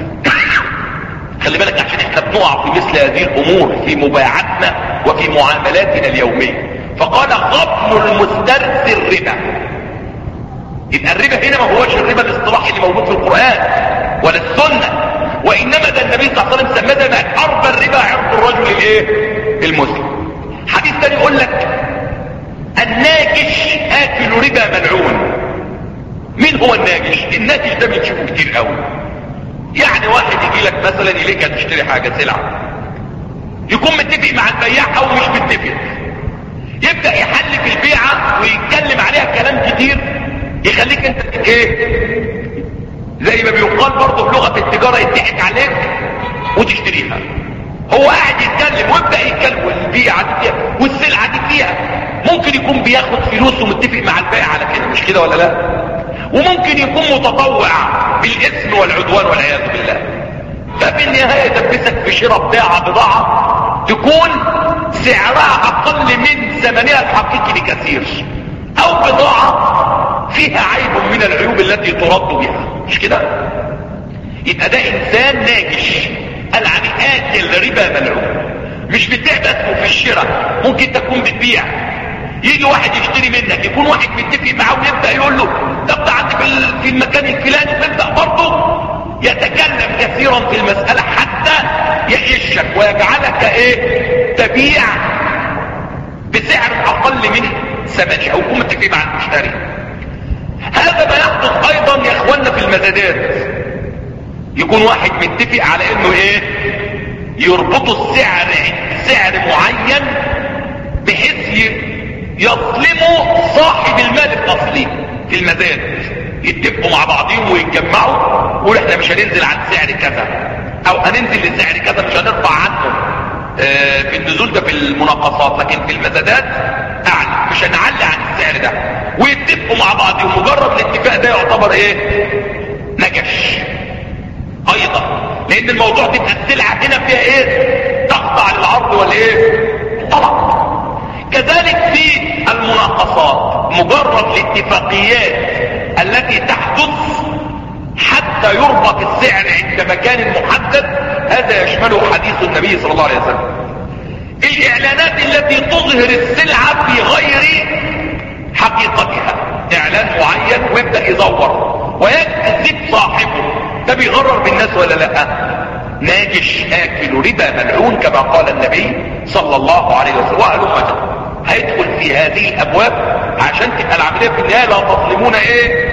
خلي بالك عشان احنا بنقع في مثل هذه الامور في مبايعاتنا وفي معاملاتنا اليومية. فقال غضم المسترسل ربا. يبقى الربا هنا ما هوش الربا الاصطلاحي اللي موجود في القرآن ولا السنة، وانما ده النبي صلى الله عليه وسلم سماه ده اربى الربا عرض الرجل الايه المسلم. حديث تاني يقول لك الناجش اكل ربا ملعون. مين هو الناجش؟ الناجش ده بنشوفه كتير قوي. يعني واحد يجي لك مثلا اليك هتشتري حاجة سلعة، يكون متفق مع البياع او مش متفق، يبدأ يحلف البيعة ويتكلم عليها كلام كتير يخليك انت ايه زي ما بيقال برضه في لغة التجارة يضحك عليك وتشتريها. هو قاعد يتكلم ويبدأ يتكلم والبيعة دي فيها والسلعة دي فيها، ممكن يكون بياخد فلوس ومتفق مع البائع على كده، مش كده ولا لا؟ وممكن يكون متطوع بالاسم والعدوان والعياذ بالله. ففي النهاية يدبسك في شراء بضاعة بضاعة تكون سعرها اقل من ثمنها الحقيقي بكثير، او بضاعة فيها عيب من العيوب التي ترد بها، مش كده؟ يبقى ده انسان ناجش، قال عليه اكل ربا ملعون. مش بتبيع بس في الشراء، ممكن تكون بتبيع، يجي واحد يشتري منك، يكون واحد متفق معاه ويبدا يقول له طب ده عندي في المكان الفلاني، ويبدا برضه يتكلم كثيرا في المساله حتى يغشك ويجعلك ايه تبيع بسعر اقل من ثمنه، او يكون متفق مع المشتري. هذا ما يحدث ايضا يا اخواننا في المزادات. يكون واحد متفق على انه ايه يربطوا السعر سعر معين بحيث يظلموا صاحب المال الاصلي في المزاد. يتفقوا مع بعضهم ويتجمعوا ويقولوا احنا مش هننزل عن سعر كذا، او هننزل لسعر كذا مش هنرفع عنه. اه في النزول ده في المناقصات، لكن في المزادات اعلى، مش هنعلي عن السعر ده. ويتفقوا مع بعضهم، مجرد الاتفاق ده يعتبر ايه نجش ايضا، لان الموضوع تبقى السلعه هنا فيها ايه تخضع للعرض والايه طبعا. كذلك في المناقصات، مجرد الاتفاقيات التي تحدث حتى يربط السعر عند مكان محدد، هذا يشمله حديث النبي صلى الله عليه وسلم. الاعلانات التي تظهر السلعه في غير حقيقتها، اعلان معين ويبدا يزور ويكذب صاحبه، ده بيغرر بالناس ولا لا؟ ناجش اكل ربا ملعون كما قال النبي صلى الله عليه وسلم. وهلم هيدخل في هذه الابواب عشان تبقى العمليه في النهايه لا تظلمون ايه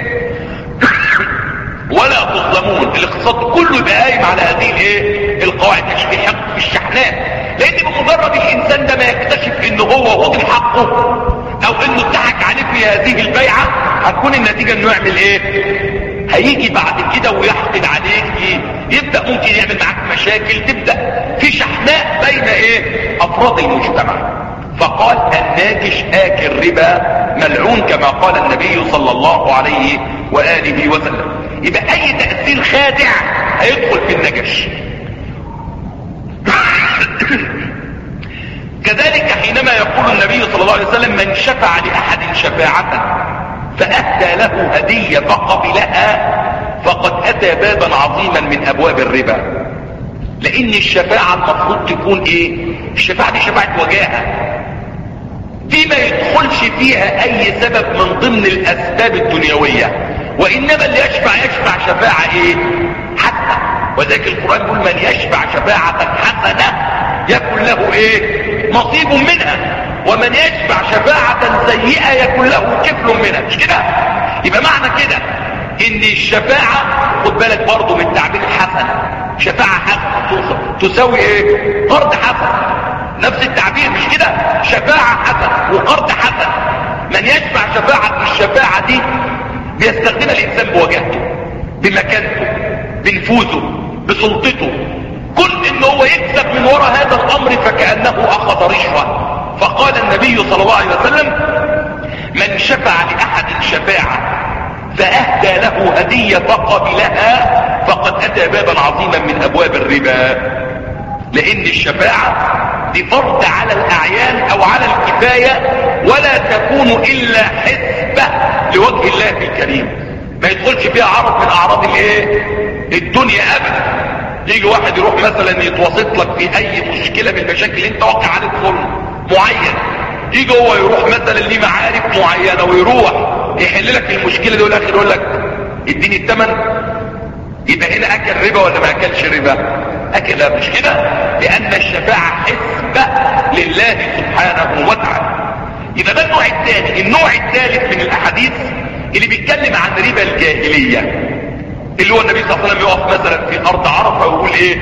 ولا تظلمون. الاقتصاد كله يبقى قايم على هذه الايه القواعد، مش في حق في الشحنات. لان بمجرد الانسان ده ما يكتشف انه هو وضع حقه او انه اتضحك عليه في هذه البيعه، هتكون النتيجه انه يعمل ايه هيجي بعد كده ويحقد عليك، يبدأ ممكن يعمل معاك مشاكل، تبدأ في شحناء بين ايه افراد المجتمع. فقال الناجش آكل ربا ملعون كما قال النبي صلى الله عليه وآله وسلم. يبقى اي تأثير خادع هيدخل في النجش. كذلك حينما يقول النبي صلى الله عليه وسلم من شفع لأحد شفاعة فأهدى له هدية فقبلها فقد أتى بابا عظيما من أبواب الربا. لأن الشفاعة المفروض تكون إيه؟ الشفاعة دي شفاعة وجاهة، دي ما يدخلش فيها أي سبب من ضمن الأسباب الدنيوية، وإنما اللي يشفع يشفع شفاعة إيه؟ حسنة. وذلك القرآن يقول من يشفع شفاعة حسنة يكن له إيه؟ نصيب منها، ومن يشفع شفاعة سيئة يكون له كفل منها، مش كده؟ يبقى معنى كده ان الشفاعة خد بالك برضو من تعبير حسن، شفاعة حسن تساوي ايه؟ قرض حسن، نفس التعبير مش كده؟ شفاعة حسن وقرض حسن. من يشفع شفاعة الشفاعة دي بيستخدمها الانسان بوجهته بمكانته بنفوذه بسلطته، كل ان هو يكسب من وراء هذا الامر فكأنه اخذ رشوة. فقال النبي صلى الله عليه وسلم من شفع لأحد شفاعة فأهدى له هدية فقبلها فقد أتى بابا عظيما من أبواب الربا. لأن الشفاعة دي فرض على الأعيان أو على الكفاية، ولا تكون إلا حسبة لوجه الله الكريم. ما يدخلش فيها عرض من اعراض الايه الدنيا ابدا. يجي واحد يروح مثلا يتوسط لك في اي مشكلة من المشاكل اللي انت واقع عليك ظلم معين، يجي هو يروح مثلا ليه معارف معينة ويروح يحل لك المشكلة دي والاخر يقول لك اديني الثمن. يبقى هنا اكل ربا ولا ما اكلش ربا؟ اكل. لا مش كده، لان الشفاعة حسبة لله سبحانه وتعالى. يبقى ده النوع الثاني. النوع الثالث من الاحاديث اللي بيتكلم عن ربا الجاهلية، اللي هو النبي صلى الله عليه وسلم يقف مثلا في ارض عرفة ويقول ايه،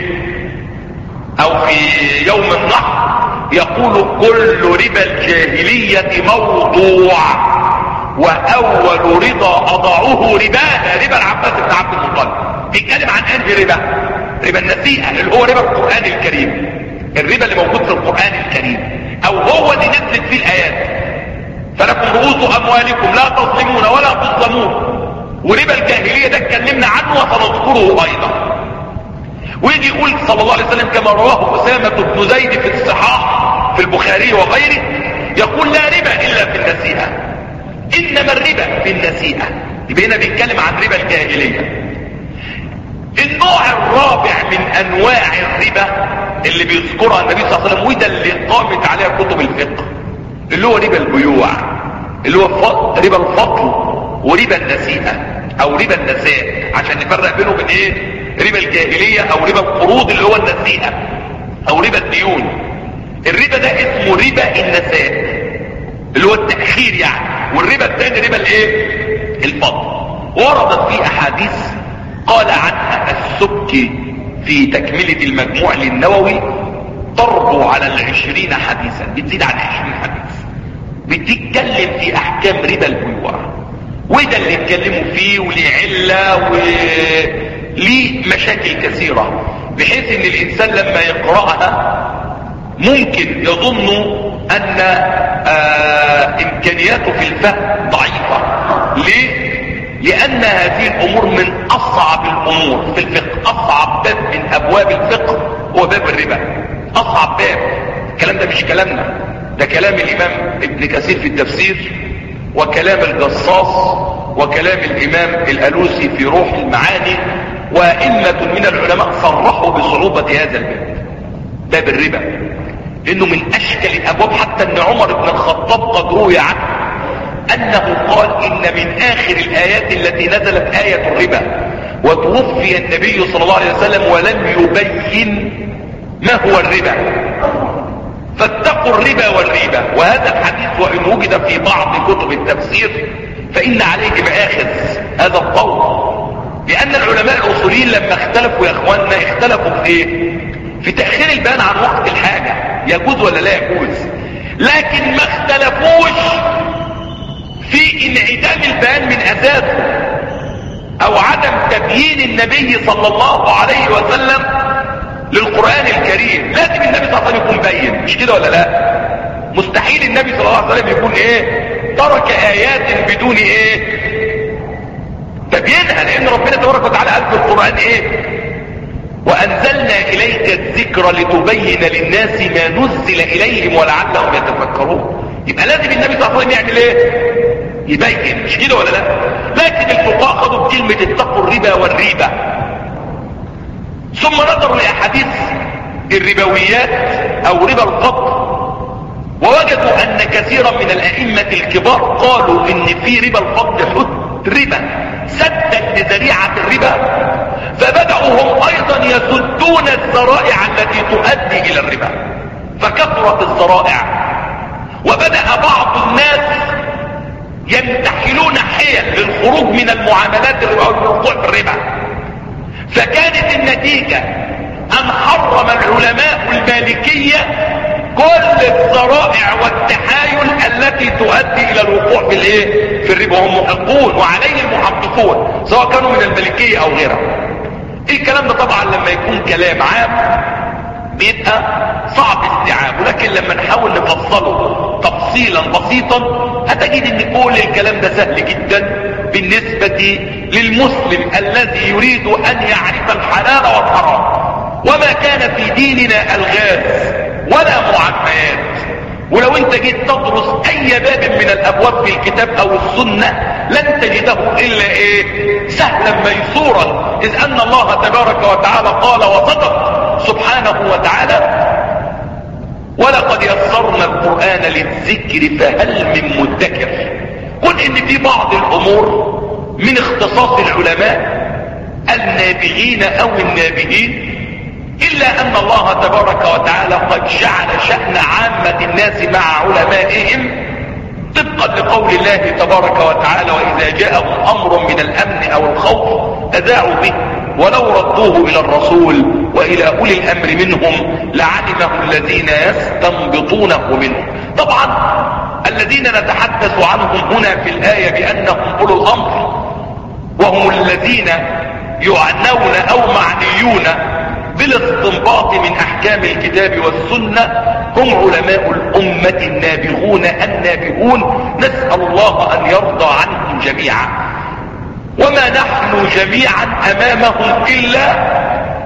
او في يوم النحر يقول كل ربا الجاهلية موضوع واول رضا اضعه رباها، ربا العباس بن عبد المطلب. بيتكلم عن انهي ربا؟ ربا النسيئة اللي هو ربا القرآن الكريم، الربا اللي موجود في القرآن الكريم، او هو اللي نزلت فيه الايات فلكم رؤوس اموالكم لا تظلمون ولا تظلمون. وربا الجاهلية ده اتكلمنا عنه وسنذكره ايضا. ويجي يقول صلى الله عليه وسلم كما رواه أسامة بن زيد في الصحاح في البخاري وغيره، يقول لا ربا الا في النسيئة، انما الربا في النسيئة. يبقى هنا بيتكلم عن ربا الجاهلية. النوع الرابع من انواع الربا اللي بيذكرها النبي صلى الله عليه وسلم، وده اللي قامت عليها كتب الفقه، اللي هو ربا البيوع، اللي هو ربا الفضل وربا النسيئة او ربا النساء، عشان نفرق بينه وبين ايه ربا الجاهلية او ربا القروض اللي هو النسيئة او ربا الديون. الربا ده اسمه ربا النساء اللي هو التأخير يعني، والربا الثاني ربا الايه الفضل. وردت فيه احاديث قال عنها السبكي في تكملة المجموع للنووي تربو على العشرين حديثا، بتزيد عن عشرين حديث بتتكلم في احكام ربا البيوع. وده اللي اتكلموا فيه وليه علة وليه مشاكل كثيرة، بحيث ان الانسان لما يقرأها ممكن يظن ان آه امكانياته في الفهم ضعيفة. ليه؟ لان هذه الامور من اصعب الامور في الفقه. اصعب باب من ابواب الفقه هو باب الربا، اصعب باب. الكلام ده مش كلامنا، ده كلام الامام ابن كثير في التفسير، وكلام الجصاص، وكلام الامام الالوسي في روح المعاني، وائمة من العلماء صرحوا بصعوبة هذا الباب، باب الربا، لانه من اشكل الابواب. حتى ان عمر بن الخطاب قد روي عنه انه قال ان من اخر الايات التي نزلت آية الربا، وتوفي النبي صلى الله عليه وسلم ولم يبين ما هو الربا، فاتقوا الربا والريبة. وهذا الحديث وان وجد في بعض كتب التفسير فان عليه مآخذ هذا القول، لان العلماء الاصوليين لما اختلفوا يا اخواننا اختلفوا في ايه؟ في تأخير البيان عن وقت الحاجة، يجوز ولا لا يجوز، لكن ما اختلفوش في انعدام البيان من اساسه او عدم تبيين النبي صلى الله عليه وسلم للقرآن الكريم. لازم النبي صلى الله عليه وسلم يكون بين، مش كده ولا لا؟ مستحيل النبي صلى الله عليه وسلم يكون ايه ترك ايات بدون ايه تبيينها، لان ربنا تبارك وتعالى قال في القرآن ايه وانزلنا اليك الذكر لتبين للناس ما نزل اليهم ولعلهم يتفكرون. يبقى لازم النبي صلى الله عليه وسلم يعمل ايه يبين، مش كده ولا لا؟ لكن الفقهاء خدوا بكلمة اتقوا الربا والريبة، ثم نظروا لاحاديث الربويات او ربا الفضل، ووجدوا ان كثيرا من الائمة الكبار قالوا ان في ربا الفضل حد ربا سدا لذريعة الربا، فبدأوا هم ايضا يسدون الذرائع التي تؤدي الى الربا، فكثرت الذرائع، وبدأ بعض الناس يمتحلون حيل للخروج من المعاملات الربوية والوقوع في الربا. فكانت النتيجة ان حرم العلماء المالكية كل الذرائع والتحايل التي تؤدي الى الوقوع في الايه في الربا، هم محقون وعليه المحققون سواء كانوا من المالكية او غيرها. الكلام ده طبعا لما يكون كلام عام بيبقى صعب استيعابه، لكن لما نحاول نفصله تفصيلا بسيطا هتجد ان كل الكلام ده سهل جدا بالنسبة للمسلم الذي يريد ان يعرف الحلال والحرام. وما كان في ديننا الغاز ولا معمات، ولو انت جيت تدرس اي باب من الابواب في الكتاب او السنة لن تجده الا ايه سهلا ميسورا، اذ ان الله تبارك وتعالى قال وصدق سبحانه وتعالى ولقد يسرنا القرآن للذكر فهل من مدكر. قل ان في بعض الامور من اختصاص العلماء النابغين او النابغين، الا ان الله تبارك وتعالى قد جعل شأن عامة الناس مع علمائهم طبقا لقول الله تبارك وتعالى واذا جاءهم امر من الامن او الخوف اذاعوا به ولو ردوه الى الرسول والى اولي الامر منهم لعلمه الذين يستنبطونه منهم. طبعا الذين نتحدث عنهم هنا في الآية بانهم اولو الامر وهم الذين يعنون او معنيون بالاستنباط من احكام الكتاب والسنة هم علماء الامة النابغون النابغون، نسأل الله ان يرضى عنهم جميعا. وما نحن جميعا امامهم الا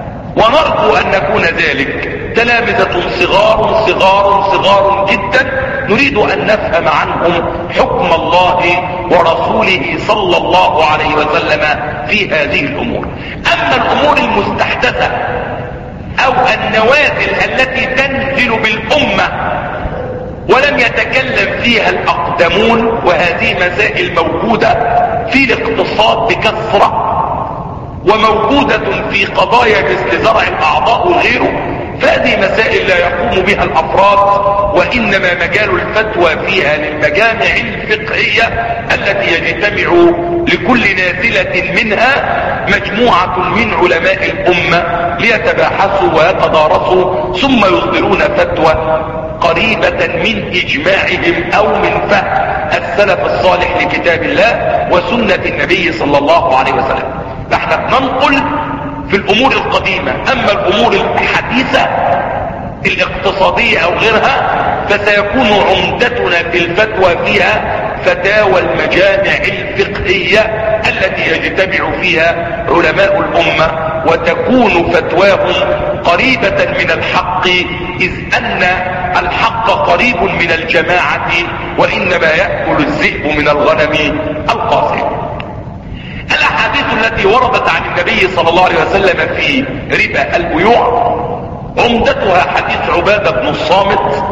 ونرجو ان نكون ذلك تلامذة صغار صغار صغار جدا نريد ان نفهم عنهم حكم الله ورسوله صلى الله عليه وسلم في هذه الامور. اما الامور المستحدثة او النوازل التي تنزل بالامة ولم يتكلم فيها الاقدمون، وهذه مسائل موجودة في الاقتصاد بكثرة وموجودة في قضايا مثل زرع الاعضاء وغيره، فهذه مسائل لا يقوم بها الافراد، وانما مجال الفتوى فيها للمجامع الفقهية التي يجتمع لكل نازلة منها مجموعة من علماء الامة ليتباحثوا ويتدارسوا ثم يصدرون فتوى قريبة من اجماعهم او من فهم السلف الصالح لكتاب الله وسنة النبي صلى الله عليه وسلم. نحن ننقل في الامور القديمة، اما الامور الحديثة الاقتصادية او غيرها فسيكون عمدتنا في الفتوى فيها فتاوى المجامع الفقهية التي يجتمع فيها علماء الامة وتكون فتواهم قريبة من الحق، اذ ان الحق قريب من الجماعة وانما يأكل الذئب من الغنم القاصر. الاحاديث التي وردت عن النبي صلى الله عليه وسلم في ربا البيوع عمدتها حديث عبادة بن الصامت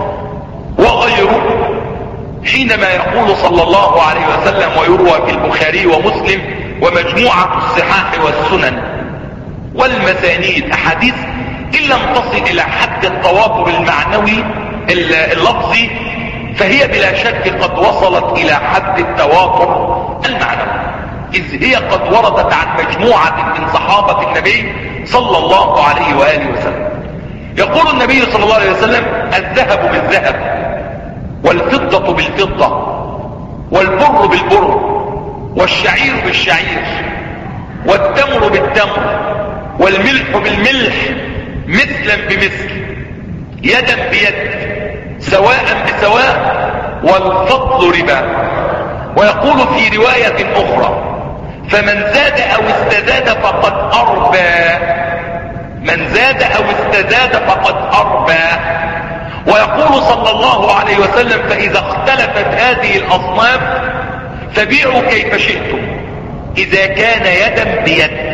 وغيره حينما يقول صلى الله عليه وسلم ويروى في البخاري ومسلم ومجموعة الصحاح والسنن والمسانيد احاديث ان لم تصل الى حد التواتر المعنوي اللفظي فهي بلا شك قد وصلت الى حد التواتر المعنوي، اذ هي قد وردت عن مجموعة من صحابة النبي صلى الله عليه وآله وسلم. يقول النبي صلى الله عليه وسلم الذهب بالذهب والفضة بالفضة والبر بالبر والشعير بالشعير والتمر بالتمر والملح بالملح مثلا بمثل يدا بيد سواء بسواء والفضل ربا. ويقول في رواية اخرى فمن زاد او استزاد فقد اربى، من زاد او استزاد فقد اربى. ويقول صلى الله عليه وسلم فاذا اختلفت هذه الاصناف فبيعوا كيف شئتم اذا كان يدا بيد.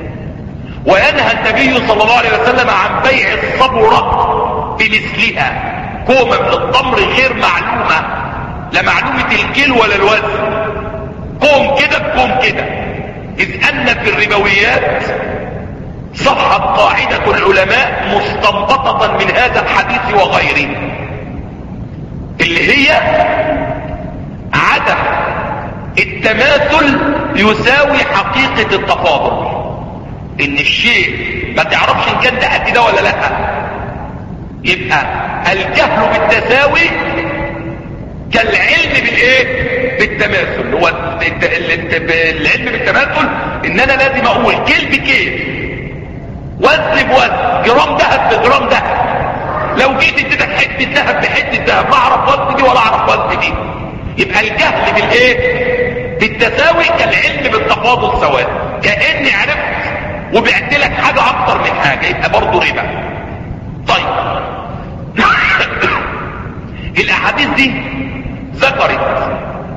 وينهى النبي صلى الله عليه وسلم عن بيع الصبرة بمثلها، كومة من التمر غير معلومة، لا معلومة الكيلو ولا الوزن، كوم كده بكوم كده، اذ ان في الربويات صحت قاعدة العلماء مستنبطة من هذا الحديث وغيره اللي هي عدم التماثل يساوي حقيقة التفاضل، ان الشيء ما تعرفش ان كان ده قد ده ولا لا، يبقى الجهل بالتساوي كالعلم بالايه بالتماثل. هو العلم بالتماثل ان انا لازم اقول كيل بكيل وزن بوزن جرام ذهب بجرام ذهب، لو جيت اديتك حته ذهب بحته ذهب ما اعرف وزن دي ولا اعرف وزن دي. يبقى الجهل بالايه بالتساوي كالعلم بالتفاضل سواء، كاني عرفت وبعت لك حاجه اكتر من حاجه يبقى برضه ربا. طيب الاحاديث دي ذكرت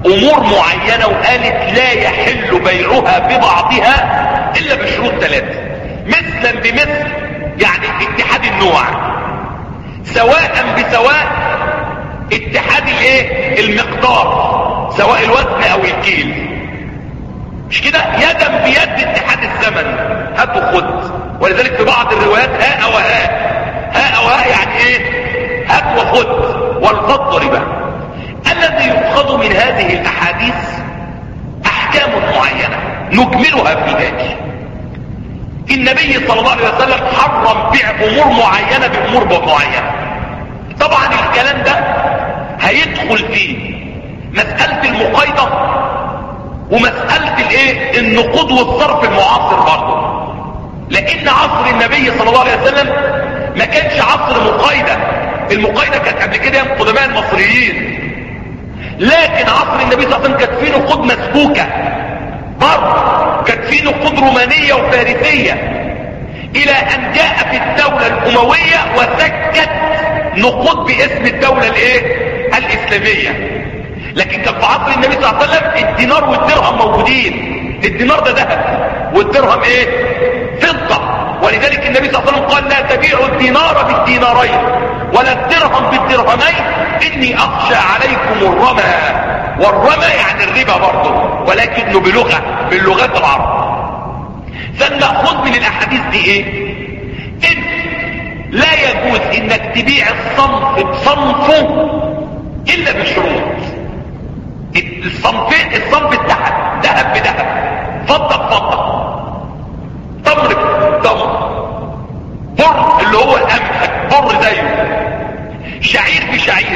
امور معينة وقالت لا يحل بيعها ببعضها الا بشروط ثلاثة، مثلا بمثل، يعني اتحاد النوع، سواء بسواء، اتحاد الايه المقدار سواء الوزن او الكيل، مش كده؟ يدا بيد اتحاد الثمن، هات وخد. ولذلك في بعض الروايات ها او ها، ها او ها يعني ايه؟ هات وخد، والفضل ربا. الذي يؤخذ من هذه الاحاديث احكام معينة نجملها في الآتي. النبي صلى الله عليه وسلم حرم بيع امور معينة بامور معينة. طبعا الكلام ده هيدخل فيه مسألة المقايضة ومسألة الايه النقود والصرف المعاصر برضه، لان عصر النبي صلى الله عليه وسلم ما كانش عصر مقايضة. المقايضة كانت قبل كده من قدماء المصريين، لكن عصر النبي صلى الله عليه وسلم كانت فيه نقود مسبوكة برضه، كانت فيه نقود رومانية وفارسية، الى ان جاء في الدولة الاموية وسكت نقود باسم الدولة الايه الاسلامية. لكن كان في عصر النبي صلى الله عليه وسلم الدينار والدرهم موجودين. الدينار ده ذهب والدرهم ايه فضة، ولذلك النبي صلى الله عليه وسلم قال لا تبيعوا الدينار بالدينارين ولا الدرهم بالدرهمين اني اخشى عليكم الرمى. والرمى يعني الربا برضه، ولكنه بلغة من لغات العرب. فالمأخوذ من الاحاديث دي ايه؟ ان لا يجوز انك تبيع الصنف بصنفه الا بشروط. الصنفين، الصنف الذهب ذهب بذهب، فضة بفضة، تمر بتمر، بر اللي هو القمح بر زيه، شعير بشعير،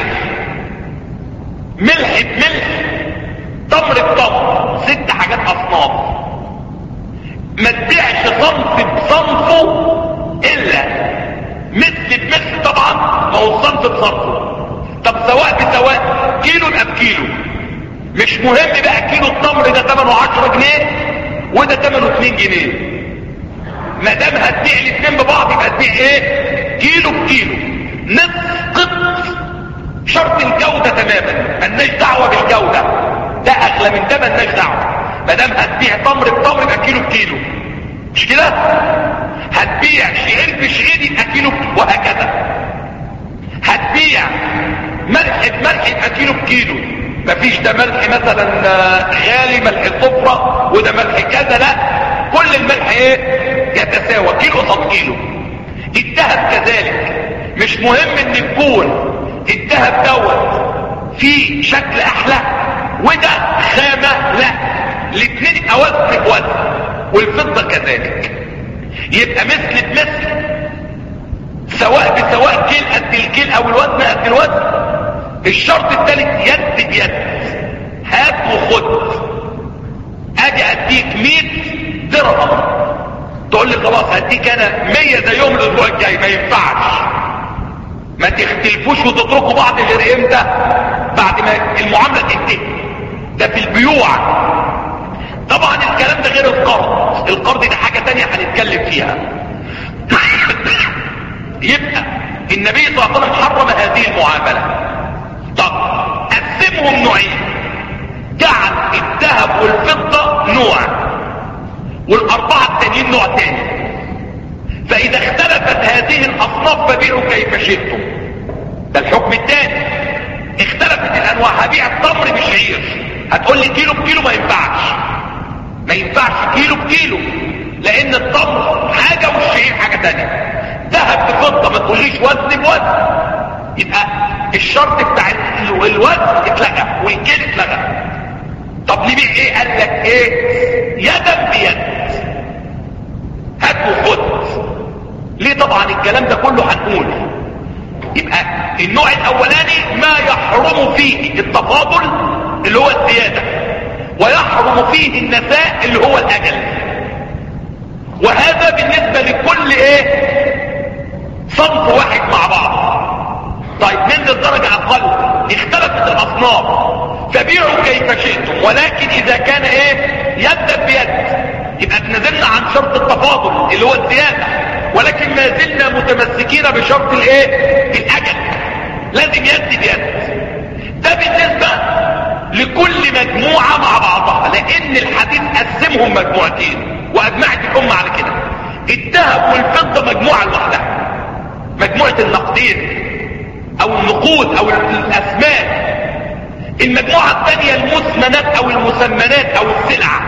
ملح بملح، تمر بتمر، ست حاجات اصناف. ما تبيعش صنف بصنفه الا مثل بمثل. طبعا ما هو الصنف بصنفه. طب سواء بسواء، كيلو يبقى بكيلو، مش مهم بقى كيلو التمر ده ثمنه عشرة جنيه وده ثمنه اتنين جنيه. ما دام هتبيع الاثنين ببعض يبقى تبيع ايه؟ كيلو بكيلو، نسقط شرط الجودة تماما، مالناش دعوة بالجودة، ده اغلى من ده مالناش دعوة. ما دام هتبيع تمر بتمر يبقى كيلو بكيلو، مش كده؟ هتبيع شعير بشعير يبقى كيلو، وهكذا. هتبيع ملح بملح يبقى كيلو بكيلو. مفيش ده ملح مثلا غالي ملح صفرة وده ملح كذا، لا، كل الملح ايه يتساوى كيلو قصاد كيلو. الذهب كذلك، مش مهم ان يكون الذهب دوت في شكل احلى وده خامة، لا، الاثنين يبقى وزن بوزن. والفضة كذلك، يبقى مثل بمثل، سواء بسواء، كيل قد الكيل او الوزن قد الوزن. الشرط الثالث يد بيد، هات وخد. اجي اديك مية درهم تقول لي خلاص هديك انا مية زي يوم الاسبوع الجاي، ما ينفعش. ما تختلفوش وتتركوا بعض غير امتى؟ بعد ما المعامله تنتهي. ده في البيوع. طبعا الكلام ده غير القرض. القرض ده حاجه تانية هنتكلم فيها. يبقى النبي صلى الله عليه وسلم حرم هذه المعامله. طب قسمهم نوعين، جعل الذهب والفضة نوع والاربعة التانيين نوع تاني. فاذا اختلفت هذه الاصناف فبيعوا كيف شئتم، ده الحكم الثاني. اختلفت الانواع، هبيع التمر بشعير، هتقول لي كيلو بكيلو، ما ينفعش. ما ينفعش كيلو بكيلو، لان التمر حاجة والشعير حاجة تانية. ذهب بفضة، ما تقوليش وزن بوزن. يبقى الشرط بتاع الوزن اتلغى والكيل اتلغى. طب نبيع ايه؟ قال لك ايه؟ يدا بيد، هات وخد. ليه؟ طبعا الكلام ده كله هنقول. يبقى النوع الاولاني ما يحرم فيه التفاضل اللي هو الزيادة، ويحرم فيه النساء اللي هو الاجل. وهذا بالنسبة لكل ايه صنف واحد مع بعض. طيب ننزل درجة اقل، اختلفت الاصناف فبيعوا كيف شئتم، ولكن اذا كان ايه يد بيد يبقى تنزلنا عن شرط التفاضل اللي هو الزيادة، ولكن ما زلنا متمسكين بشرط الايه الاجل، لازم يد بيد. ده بالنسبة لكل مجموعة مع بعضها، لان الحديث قسمهم مجموعتين واجمعت الامة على كده. الذهب والفضة مجموعة لوحدها، مجموعة النقدين او النقود او الاسماء. المجموعة الثانية المثمنات او المسمنات او السلع.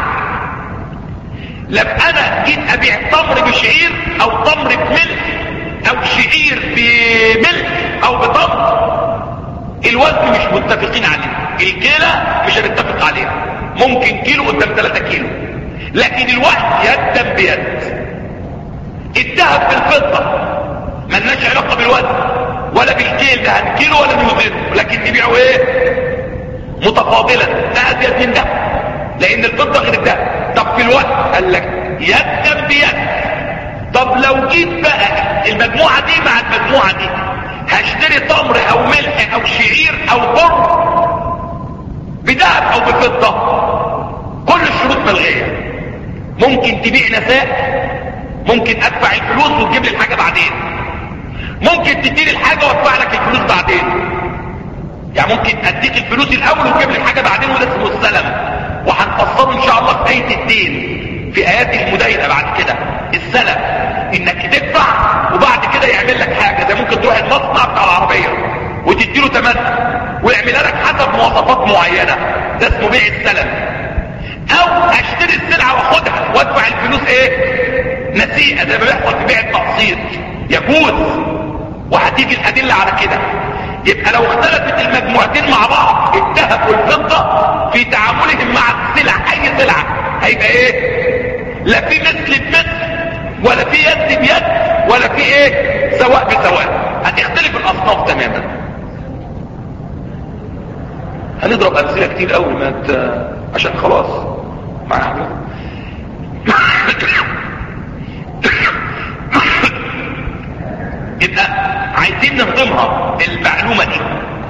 لما انا جيت ابيع تمر بشعير او تمر بملح او شعير بملح او بتمر، الوزن مش متفقين عليه، الكيلة مش هنتفق عليها، ممكن كيلو قدام ثلاثة كيلو، لكن الوزن يدا بيد. الذهب بالفضة ملناش علاقة بالوزن ولا بالكيل، ده هنكيله ولا نوزنه، لكن نبيعه ايه؟ متفاضلا، ده ازيد من ده، لان الفضة غير الذهب. طب في الوقت قال لك يدا بيد. طب لو جيت بقى المجموعة دي مع المجموعة دي، هشتري تمر او ملح او شعير او بر بذهب او بفضة، كل الشروط ملغية. ممكن تبيع نساء، ممكن ادفع الفلوس وتجيب لي الحاجة بعدين، ممكن تديني الحاجة وادفع لك الفلوس بعدين. يعني ممكن اديك الفلوس الاول وتجيب لي الحاجة بعدين، وده اسمه السلم، وهنفسره ان شاء الله في آية الدين، في آيات المداينة بعد كده. السلم انك تدفع وبعد كده يعمل لك حاجة، زي ممكن تروح المصنع بتاع العربية وتديله تمنها ويعملها لك حسب مواصفات معينة، ده اسمه بيع السلم. او اشتري السلعة واخدها وادفع الفلوس ايه؟ نسيئة، زي ما بيحصل في بيع التقسيط، يجوز، وهتيجي الادلة على كده. يبقى لو اختلفت المجموعتين مع بعض، الذهب والفضة، في تعاملهم مع السلع، اي سلعة هيبقى ايه؟ لا في مثل بمثل ولا في يد بيد ولا في ايه؟ سواء بسواء، هتختلف الاصناف تماما. هنضرب امثله كتير قوي ما ت... عشان خلاص معنا. يبقى عايزين نهضمها المعلومة دي،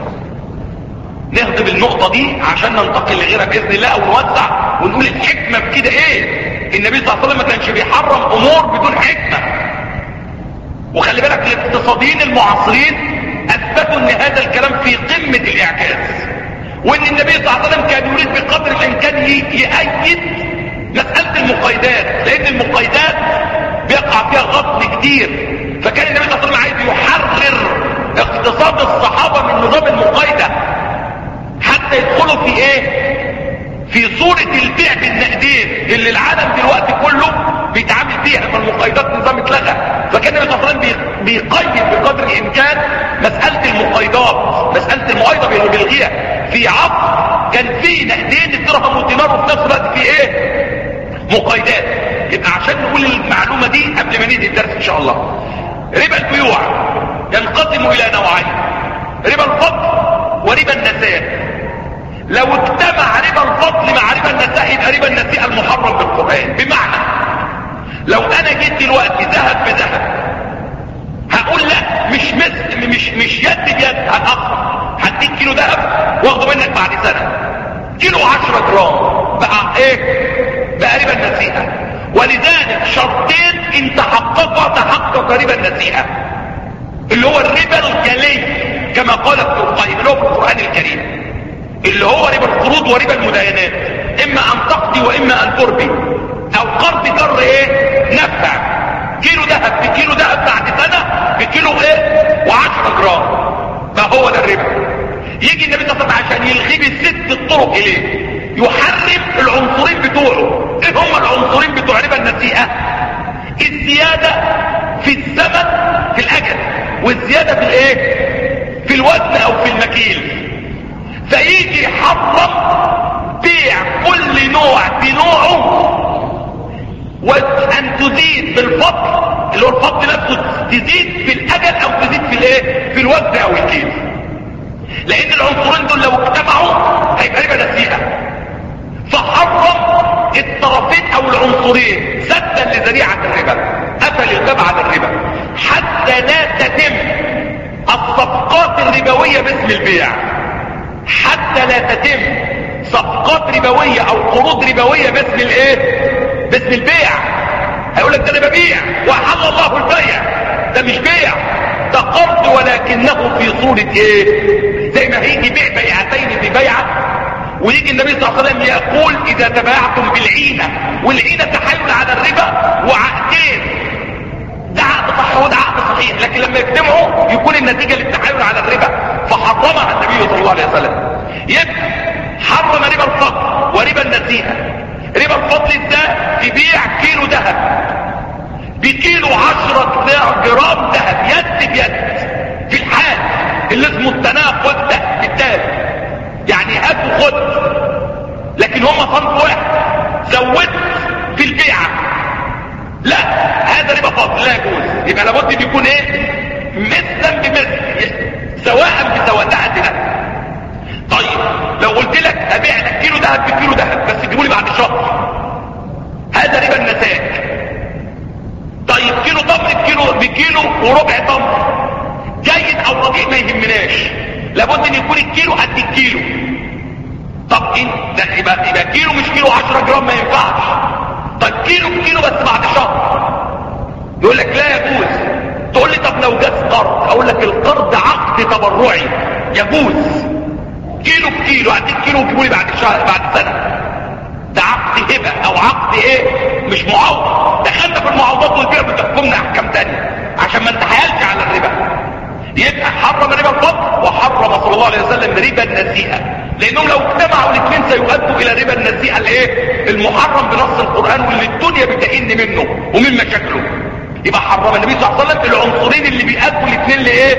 نهضم النقطة دي عشان ننتقل لغيرها بإذن الله، او نوسع ونقول الحكمة بكده ايه. النبي صلى الله عليه وسلم ما كانش بيحرم امور بدون حكمة. وخلي بالك الاقتصاديين المعاصرين اثبتوا ان هذا الكلام في قمة الاعجاز، وان النبي صلى الله عليه وسلم كان يريد بقدر الامكان يؤيد مسألة المقايدات، لان المقايدات بيقع فيها غطن كتير. فكان النبي صلى الله عليه وسلم عايز يحرر اقتصاد الصحابة من نظام المقايدة حتى يدخلوا في ايه؟ في صورة البيع بالنقدين اللي العالم دلوقتي كله بيتعامل فيها، فالمقايدات نظام اتلغى. فكان النبي صلى الله عليه وسلم بيقيد بقدر الامكان مسألة المقايدات، مسألة المقايدة بيلغيها. في عصر كان في نقدين الدرهم والدينار وفي نفس الوقت في ايه؟ مقايدات. يبقى عشان نقول المعلومة دي قبل ما ننهي الدرس ان شاء الله، ربا البيوع ينقسم الى نوعين، ربا الفضل وربا النساء. لو اجتمع ربا الفضل مع ربا النساء يبقى ربا النساء المحرم بالقرآن. بمعنى لو انا جيت دلوقتي ذهب بذهب، هقول لا مش مثل مش مش يد بيد، هتأخر، هديك كيلو ذهب واخده منك بعد سنة، كيلو عشرة جرام، بقى ايه؟ بقى ربا النسيئة. ولذلك شرطين ان تحققا تحقق ربا النسيئة، اللي هو الربا الجلي كما قال ابن القيم، اللي هو في القرآن الكريم، اللي هو ربا القروض وربا المداينات، اما ان تقضي واما ان تربي، او قرض جر ايه؟ نفع. كيلو ذهب بكيلو ذهب بعد سنة بكيلو ايه؟ وعشرة جرام، فهو ده الربا. يجي النبي صلى الله عليه وسلم عشان يلغي بست الطرق اليه، يحرم العنصرين بتوعه. ايه هم العنصرين بتوع ربا النسيئة؟ الزيادة في الزمن في الاجل، والزيادة في الايه؟ في الوزن او في المكيل. فيجي يحرم بيع كل نوع بنوعه، وان تزيد بالفضل، اللي هو الفضل نفسه، تزيد في الاجل او تزيد في الايه؟ في الوزن او الكيل. لان العنصرين دول لو اجتمعوا هيبقى ربا نسيئة. فحرم الطرفين او العنصرين سدا لذريعة الربا، قفل الباب على الربا حتى لا تتم الصفقات الربوية باسم البيع، حتى لا تتم صفقات ربوية او قروض ربوية باسم الايه؟ باسم البيع. هيقول لك ده انا ببيع وحل الله البيع، ده مش بيع، ده قرض ولكنه في صورة ايه؟ زي ما هيجي بيع بيعتين في بيعة، ويجي النبي صلى الله عليه وسلم يقول اذا تبايعتم بالعينة، والعينة تحايل على الربا وعقدين، ده عقد صحيح وده عقد صحيح، لكن لما يجتمعوا يكون النتيجة للتحايل على الربا، فحرمها النبي صلى الله عليه وسلم. يبقى حرم ربا الفضل وربا النسيئة. ربا الفضل ده تبيع كيلو ذهب بكيلو عشرة جرام ذهب يد بيد في الحال اللي اسمه التناقض ده بالتالي، يعني هات وخد، لكن هم صنف واحد زودت في البيعة، لا هذا ربا فضل لا يجوز. يبقى لابد ان يكون ايه؟ مثلا بمثل، سواء بسواء، ده قد ده. طيب لو قلت لك ابيع لك كيلو ذهب بكيلو ذهب بس تجيبوا لي بعد شهر، هذا ربا النساء. طيب كيلو تمر بكيلو بكيلو وربع تمر، جيد او رديء ما يهمناش، لابد ان يكون الكيلو قد الكيلو. طب انت ده يبقى يبقى كيلو مش كيلو عشرة جرام ما ينفعش. طب كيلو بكيلو بس بعد شهر، يقول لك لا يجوز. تقول لي طب لو جاز قرض، اقول لك القرض عقد تبرعي يجوز، كيلو بكيلو هديك كيلو وتجيبوا لي بعد شهر بعد سنه، ده عقد هبه او عقد ايه مش معوض. دخلنا في المعوضات والبيع بتحكمنا احكام تانية عشان ما انتحيلش على الربا. يبقى حرم ربا الفضل وحرم صلى الله عليه وسلم ربا النسيئة، لانهم لو اجتمعوا الاثنين سيؤدوا الى ربا النسيئة الايه المحرم بنص القرآن واللي الدنيا بتئن منه ومن مشاكله. يبقى حرم النبي صلى الله عليه وسلم العنصرين اللي بيأدوا الاثنين لايه؟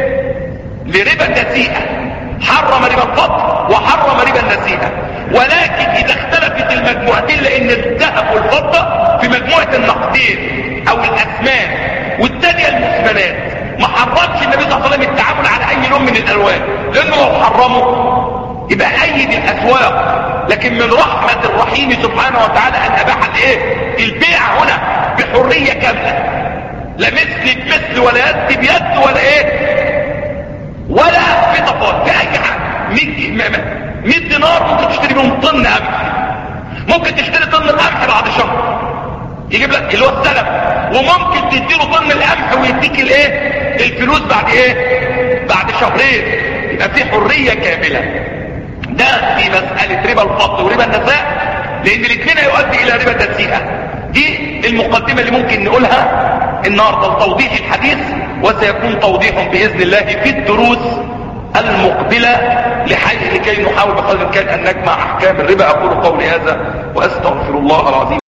لربا النسيئة. حرم ربا الفضل وحرم ربا النسيئة، ولكن اذا اختلفت المجموعتين، لان الذهب والفضة في مجموعة النقدين او الاسمان والثانية المثمنات، ما حرمش النبي صلى الله عليه وسلم التعامل على اي لون من الالوان، لانه لو حرمه يبقى ايد الاسواق. لكن من رحمة الرحيم سبحانه وتعالى ان اباح الايه؟ البيع هنا بحرية كاملة، لا مثل بمثل ولا يد بيد ولا ايه ولا في تفاضل في اي حاجة. مية دينار ممكن تشتري بهم طن قمح، ممكن تشتري طن القمح بعد شهر يجيب لك اللي هو السلف، وممكن تديله طن القمح ويديك الايه الفلوس بعد ايه بعد شهرين. يبقى في حرية كاملة. ده في مسألة ربا الفضل وربا النساء، لان الاثنين هيؤدي الى ربا النسيئة. دي المقدمة اللي ممكن نقولها النهارده لتوضيح الحديث، وسيكون توضيح باذن الله في الدروس المقبلة لحي لكي نحاول بقدر الامكان ان نجمع احكام الربا. اقول قولي هذا واستغفر الله العظيم.